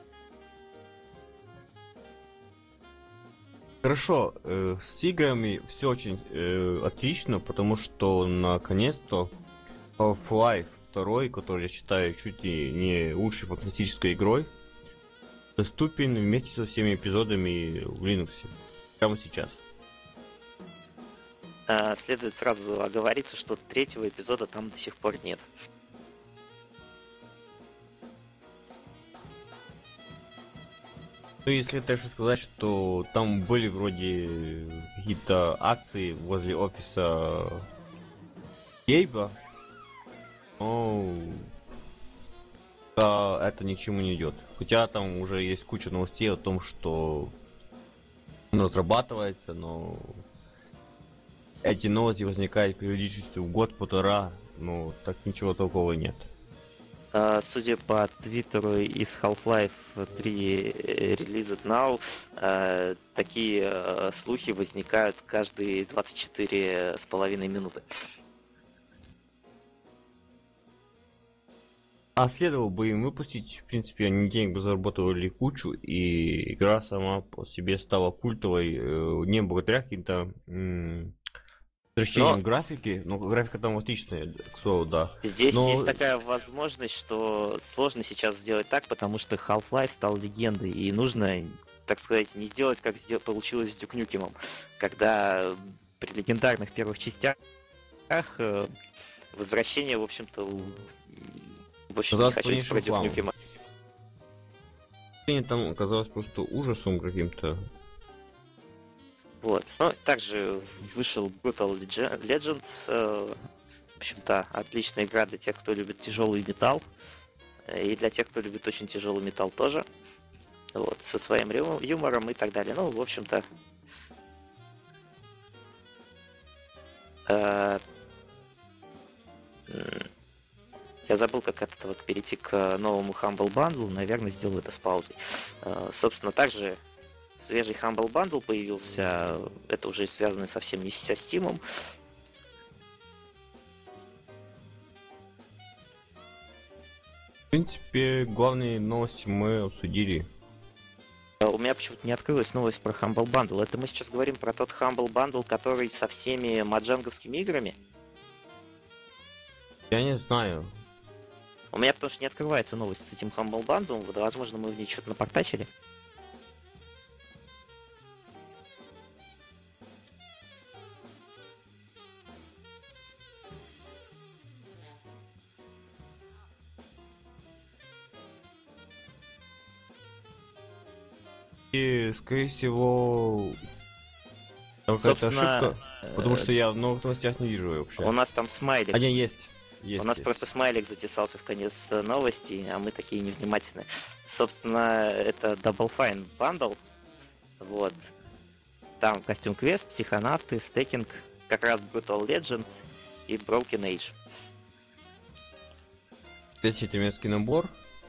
Хорошо, с играми все очень отлично, потому что наконец-то Half-Life 2, который я считаю чуть ли не лучшей фантастической игрой, доступен вместе со всеми эпизодами в Linux. Прямо сейчас. Следует сразу оговориться, что третьего эпизода там до сих пор нет. Ну, если дальше сказать, что там были вроде какие-то акции возле офиса Гейба, но да, это ни к чему не идет. Хотя там уже есть куча новостей о том, что он разрабатывается, но эти новости возникают периодичностью в год-полтора, но так ничего толкового нет. Судя по твиттеру из Half-Life 3 Released Now, такие слухи возникают каждые 24,5 минуты. А следовало бы им выпустить, в принципе, они денег бы заработали кучу, и игра сама по себе стала культовой, не благодаря каким-то возвращениям графики, но графика там отличная, к слову, да. Здесь есть такая возможность, что сложно сейчас сделать так, потому что Half-Life стал легендой, и нужно, так сказать, не сделать, как получилось с Duke Nukem'ом, когда при легендарных первых частях возвращение, в общем-то, не хочу про Duke Nukem'а. Там оказалось просто ужасом каким-то. Вот. Ну, также вышел Brutal Legend. В общем-то, отличная игра для тех, кто любит тяжелый металл. И для тех, кто любит очень тяжелый металл тоже. Вот, со своим юмором и так далее. Ну, в общем-то... Я забыл, как перейти к новому Humble Bundle. Наверное, сделаю это с паузой. Собственно, также свежий Humble Bundle появился. Это уже связано совсем не со Steam. В принципе, главные новости мы обсудили. У меня почему-то не открылась новость про Humble Bundle. Это мы сейчас говорим про тот Humble Bundle, который со всеми маджанговскими играми? Я не знаю. У меня потому что не открывается новость с этим Humble Bundle. Возможно, мы в ней что-то напортачили. И, скорее всего, там какая-то Собственно, ошибка, потому что я в новых новостях не вижу её вообще. у нас там смайлик. А, не, есть. Есть. У нас есть. просто смайлик затесался в конец новости, а мы такие невнимательные. Собственно, это Double Fine Bundle. Вот. Там костюм квест, психонавты, стекинг, как раз Brutal Legend и Broken Age. Следующий немецкий набор.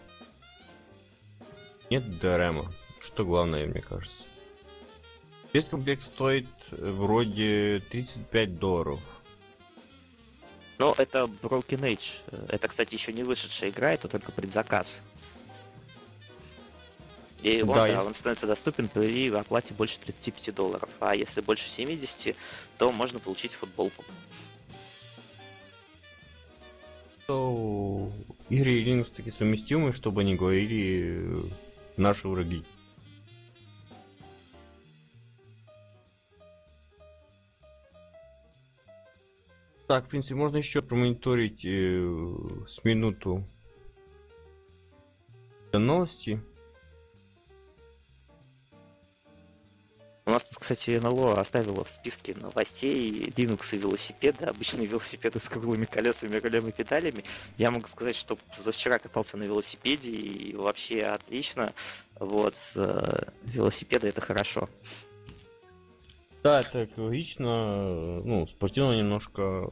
Нет ДРМа. Что главное, мне кажется. Весь комплект стоит вроде $35. Но это Broken Age. Это, кстати, еще не вышедшая игра, это только предзаказ. И он, Да, да, есть. он становится доступен при оплате больше $35. А если больше 70, то можно получить футболку. То игры и Linux таки совместимы, чтобы они говорили наши враги. Так, в принципе, можно еще промониторить с минуту до новости. У нас тут, кстати, НЛО оставило в списке новостей Linux и велосипеды, обычные велосипеды с круглыми колесами, рулем и педалями. Я могу сказать, что позавчера катался на велосипеде и вообще отлично. Вот, велосипеды это хорошо. Да, это экологично, ну, спортивно немножко.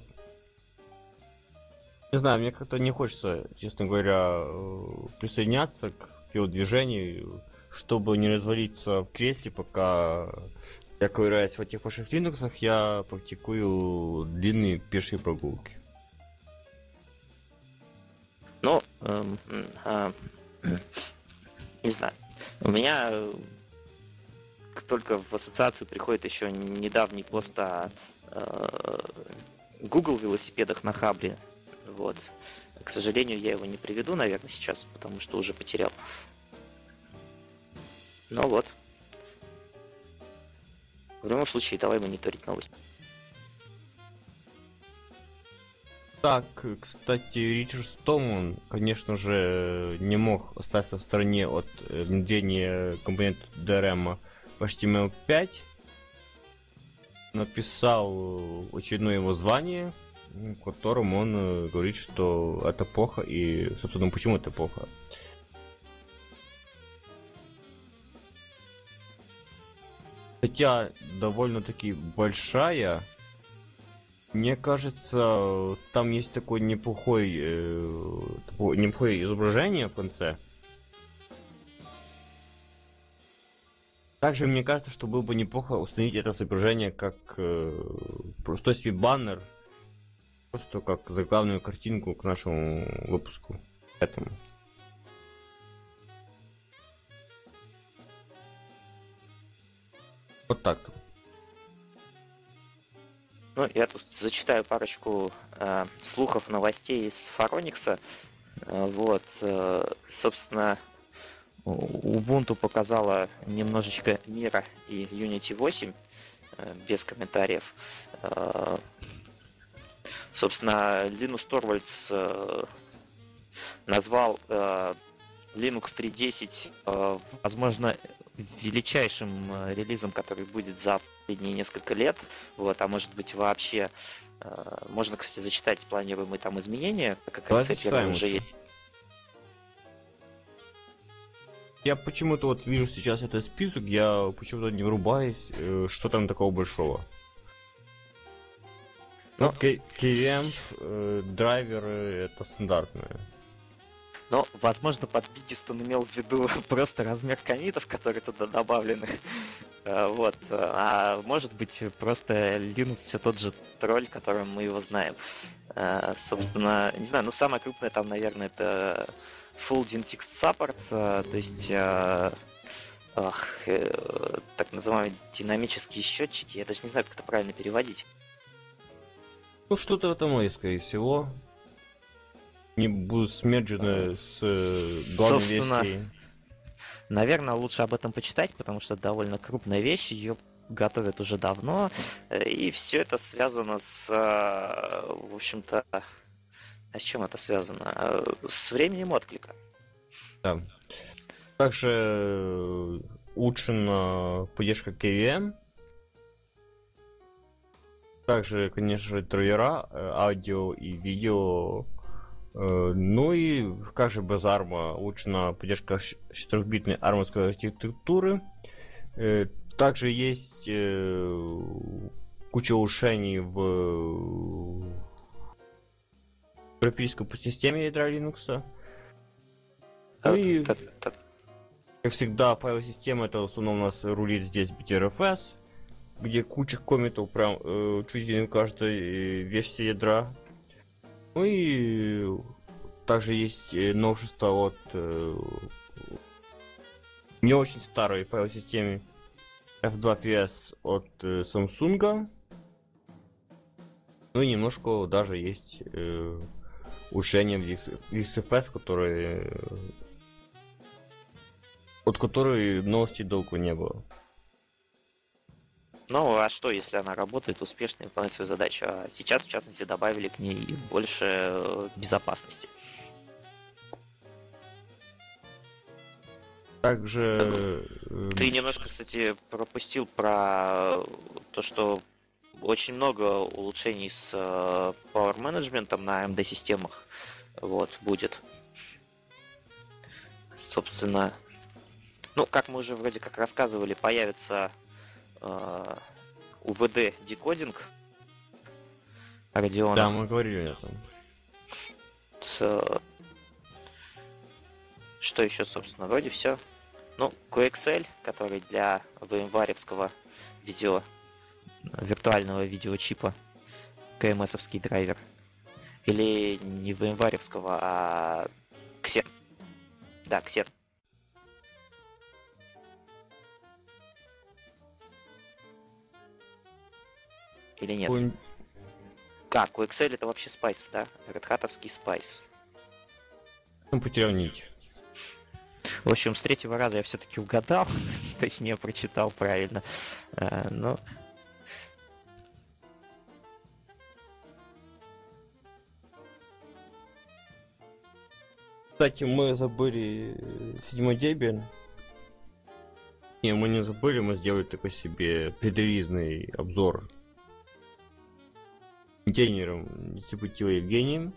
Не знаю, мне как-то не хочется, честно говоря, присоединяться к велодвижению, чтобы не развалиться в кресле, пока я ковыряюсь в этих ваших Linux, я практикую длинные пешие прогулки. Ну, не знаю. У меня только в ассоциацию приходит еще недавний пост о Google велосипедах на Хабре. Вот. К сожалению, я его не приведу, наверное, сейчас, потому что уже потерял. Ну вот. В любом случае, давай мониторить новости. Так, кстати, Ричард Столман, конечно же, не мог остаться в стороне от внедрения компонента DRM в HTML5. Написал очередное его звание, в котором он говорит, что это плохо, и, собственно, почему это плохо. Хотя довольно-таки большая, мне кажется, там есть такое неплохое изображение в конце. Также мне кажется, что было бы неплохо установить это изображение как простой себе баннер, просто как заглавную картинку к нашему выпуску. Этому. Вот так. Ну, я тут зачитаю парочку слухов, новостей из Фароникса. Вот, собственно, Ubuntu показала немножечко мира и Unity 8 без комментариев. Собственно, Линус Торвальдс назвал Linux 3.10, возможно, величайшим релизом, который будет за последние несколько лет. Вот, а может быть вообще можно, кстати, зачитать планируемые там изменения, так как инициатива уже есть. Я почему-то вот вижу сейчас этот список, я почему-то не врубаюсь, что там такого большого. Ну, KVM, драйверы, это стандартные. Но, возможно, под Biggest он имел в виду просто размер коммитов, которые туда добавлены. Вот. А может быть, просто Linux все тот же тролль, которым мы его знаем. Собственно, не знаю, ну самое крупное там, наверное, это Full Text Support, то есть так называемые динамические счетчики. Я даже не знаю, как это правильно переводить. Ну, что-то в этом есть, скорее всего. Не будут смерджены с главной Собственно, версией. наверное, лучше об этом почитать, потому что это довольно крупная вещь, ее готовят уже давно, и все это связано с, в общем-то, а с чем это связано? С временем отклика. Да. Также улучшена поддержка KVM. Также, конечно же, драйвера, аудио и видео. Ну и, как же без ARM, улучшена поддержка 4-битной армовской архитектуры. Также есть куча улучшений в графической подсистеме ядра Linux. Ну и, как всегда, файловая система это в основном у нас рулит здесь BTRFS, где куча комментов прям чуть ли не в каждой версии ядра. Ну и также есть новшество от не очень старой файловой системы F2FS от Samsung. Ну и немножко даже есть улучшение в XFS, которые от которой новостей долго не было. Ну, а что, если она работает успешно и выполняет свою задачу? А сейчас, в частности, добавили к ней больше безопасности. Также... Ты немножко, кстати, пропустил про то, что очень много улучшений с Power Management на AMD-системах будет. Собственно, ну, как мы уже вроде как рассказывали, появится UVD-декодинг Radeon. Да, мы говорили об этом. Что еще, собственно, вроде все. Ну, QXL, который для VMware-овского виртуального видеочипа, КМС-овский драйвер. Или не VMware-овского, а Xen. Да, Xen. Или нет? QXL это вообще Spice, да? Red Hat-овский Spice. Он потерял нить. В общем, с третьего раза я все-таки угадал, точнее прочитал правильно. Но... Кстати, мы забыли 7 Debian. Не, мы не забыли, мы сделали такой себе предрелизный обзор контейнером Несепутила Евгением.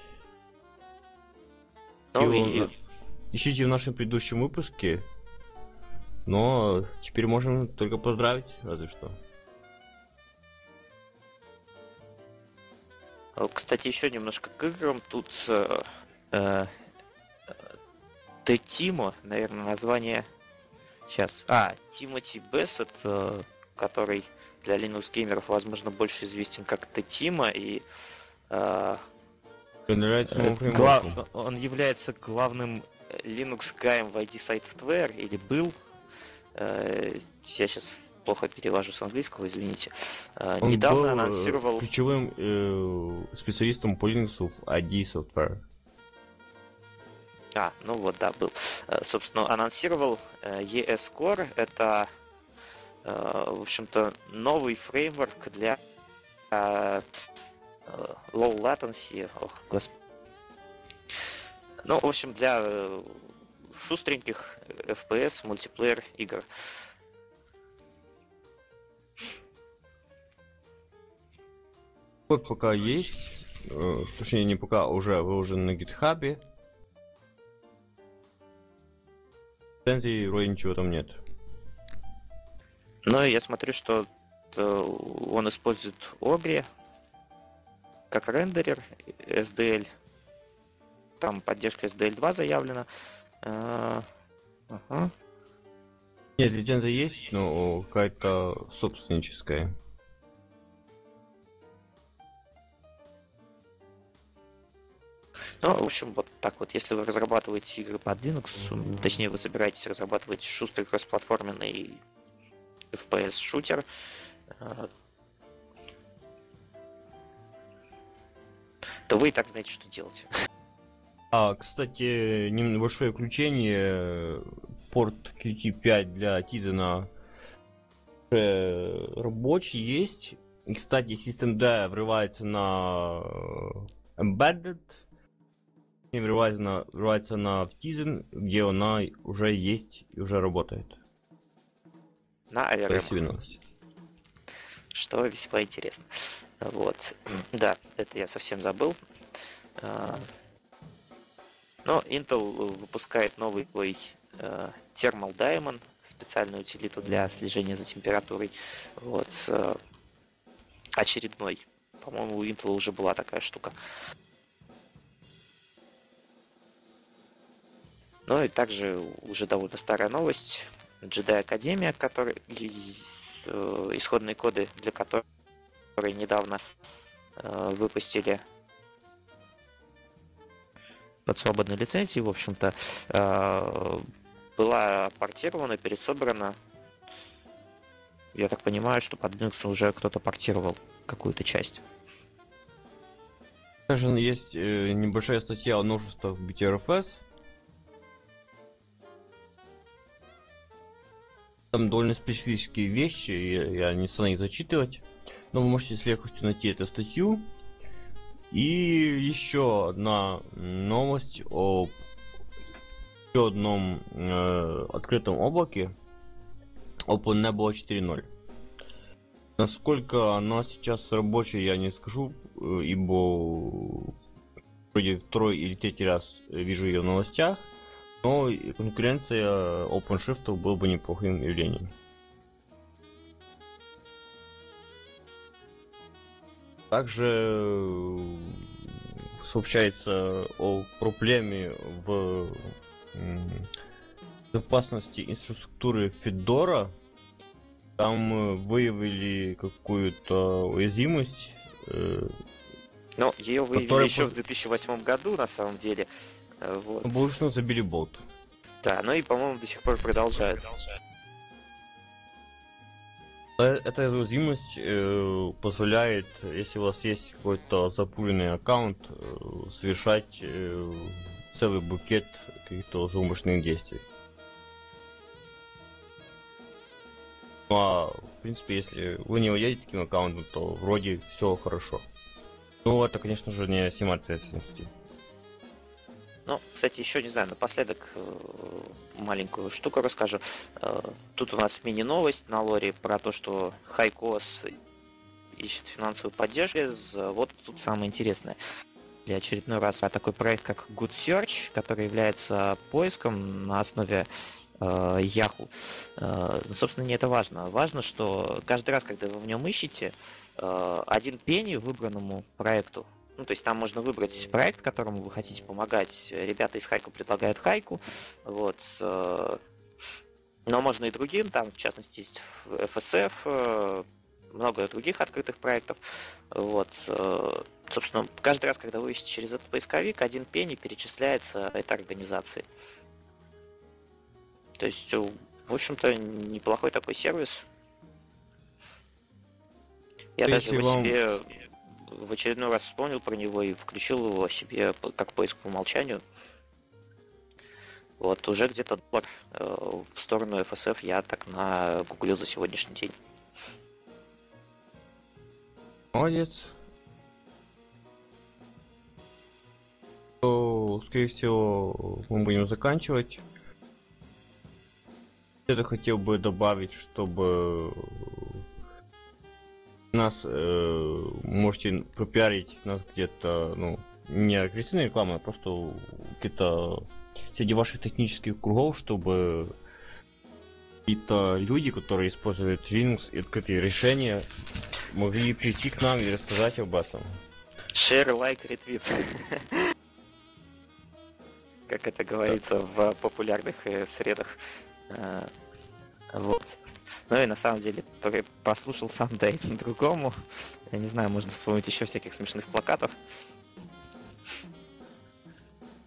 Ищите в нашем предыдущем выпуске. Но теперь можем только поздравить, разве что. Кстати, еще немножко к играм. Тут Тимо, наверное, название. Сейчас. Тимоти Бессет, который для Linux геймеров, возможно, больше известен как Тимо, и он является главным Linux гаем в ID Software, или был. Я сейчас плохо перевожу с английского, извините. Он недавно был анонсировал... ключевым специалистом по Linux в ID Software. Ну вот, да, был. Собственно, анонсировал ES Core. Это, в общем-то, новый фреймворк для low latency. Ну, в общем, для шустреньких FPS мультиплеер игр. Вот пока есть, точнее не пока, уже выложен на GitHub. В центре вроде ничего там нет. Ну, я смотрю, что он использует Ogre как рендерер, SDL. Там поддержка SDL 2 заявлена. Нет, лицензия есть, но какая-то собственническая. Ну, в общем, вот так вот, если вы разрабатываете игры под Linux, точнее, вы собираетесь разрабатывать шустрый кроссплатформенный FPS-шутер, то вы и так знаете, что делать. Кстати, небольшое включение. Порт Qt5 для Tizen рабочий есть. И, кстати, Systemd врывается на Embedded, и врывается на Tizen, где она уже есть и уже работает. На ARM. Красивая новость. Что весьма интересно. Вот. Да, это я совсем забыл. Но Intel выпускает новый свой Thermal Diamond, специальную утилиту для слежения за температурой. Вот. Очередной. По-моему, у Intel уже была такая штука. Ну и также уже довольно старая новость. Jedi Академия, исходные коды для которой недавно выпустили под свободной лицензией, в общем-то, была портирована, пересобрана. Я так понимаю, что под Linux уже кто-то портировал какую-то часть. Также есть небольшая статья о множестве в BTRFS. Там довольно специфические вещи, я не стану их зачитывать, но вы можете с легкостью найти эту статью. И еще одна новость о еще одном открытом облаке OpenNebula 4.0. Насколько она сейчас рабочая, я не скажу, ибо вроде второй или третий раз вижу ее в новостях, но конкуренция OpenShift была бы неплохим явлением. Также сообщается о проблеме в безопасности инфраструктуры Fedora. Там выявили какую-то уязвимость. Ну, ее выявили еще в 2008 году, на самом деле. Вот. Буршно забили болт. Да, ну и, по-моему, до сих пор продолжают. Эта уязвимость позволяет, если у вас есть какой-то запуленный аккаунт, совершать целый букет каких-то злоумышленных действий. Ну а, в принципе, если вы не владеете таким аккаунтом, то вроде все хорошо. Ну, это, конечно же, не снимает ответственности. Ну, кстати, еще не знаю, напоследок маленькую штуку расскажу. Тут у нас мини-новость на лоре про то, что HighCos ищет финансовую поддержку. Вот тут самое интересное. Для очередной раз такой проект, как Good Search, который является поиском на основе Yahoo. Собственно, не это важно. Важно, что каждый раз, когда вы в нем ищете, один пенни выбранному проекту, ну, то есть там можно выбрать проект, которому вы хотите помогать. Ребята из Хайку предлагают Хайку. Вот. Но можно и другим. Там, в частности, есть FSF, много других открытых проектов. Вот. Собственно, каждый раз, когда вы ищете через этот поисковик, один пенни перечисляется этой организации. То есть, в общем-то, неплохой такой сервис. Я даже его себе в очередной раз вспомнил про него и включил его себе как поиск по умолчанию. Вот, уже где-то $1 в сторону FSF я так нагуглил за сегодняшний день. Молодец. То, скорее всего, мы будем заканчивать. Я хотел бы добавить, чтобы нас можете пропиарить нас где-то, ну, не агрессивной рекламой, а просто где-то среди ваших технических кругов, чтобы какие-то люди, которые используют Linux и открытые решения, могли прийти к нам и рассказать об этом. Share, like, retweet. Как это говорится в популярных средах. Вот. Ну и на самом деле, послушал сам, да и другому. Я не знаю, можно вспомнить еще всяких смешных плакатов.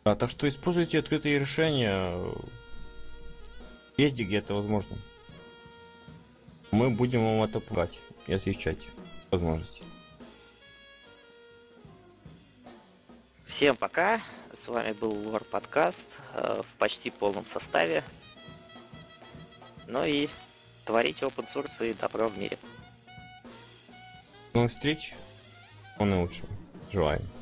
Так что используйте открытые решения везде, где это возможно. Мы будем вам это помогать и освещать возможности. Всем пока. С вами был Лор Подкаст в почти полном составе. Ну и творите open source и добро в мире. До новых встреч. Всего наилучшего. Желаем.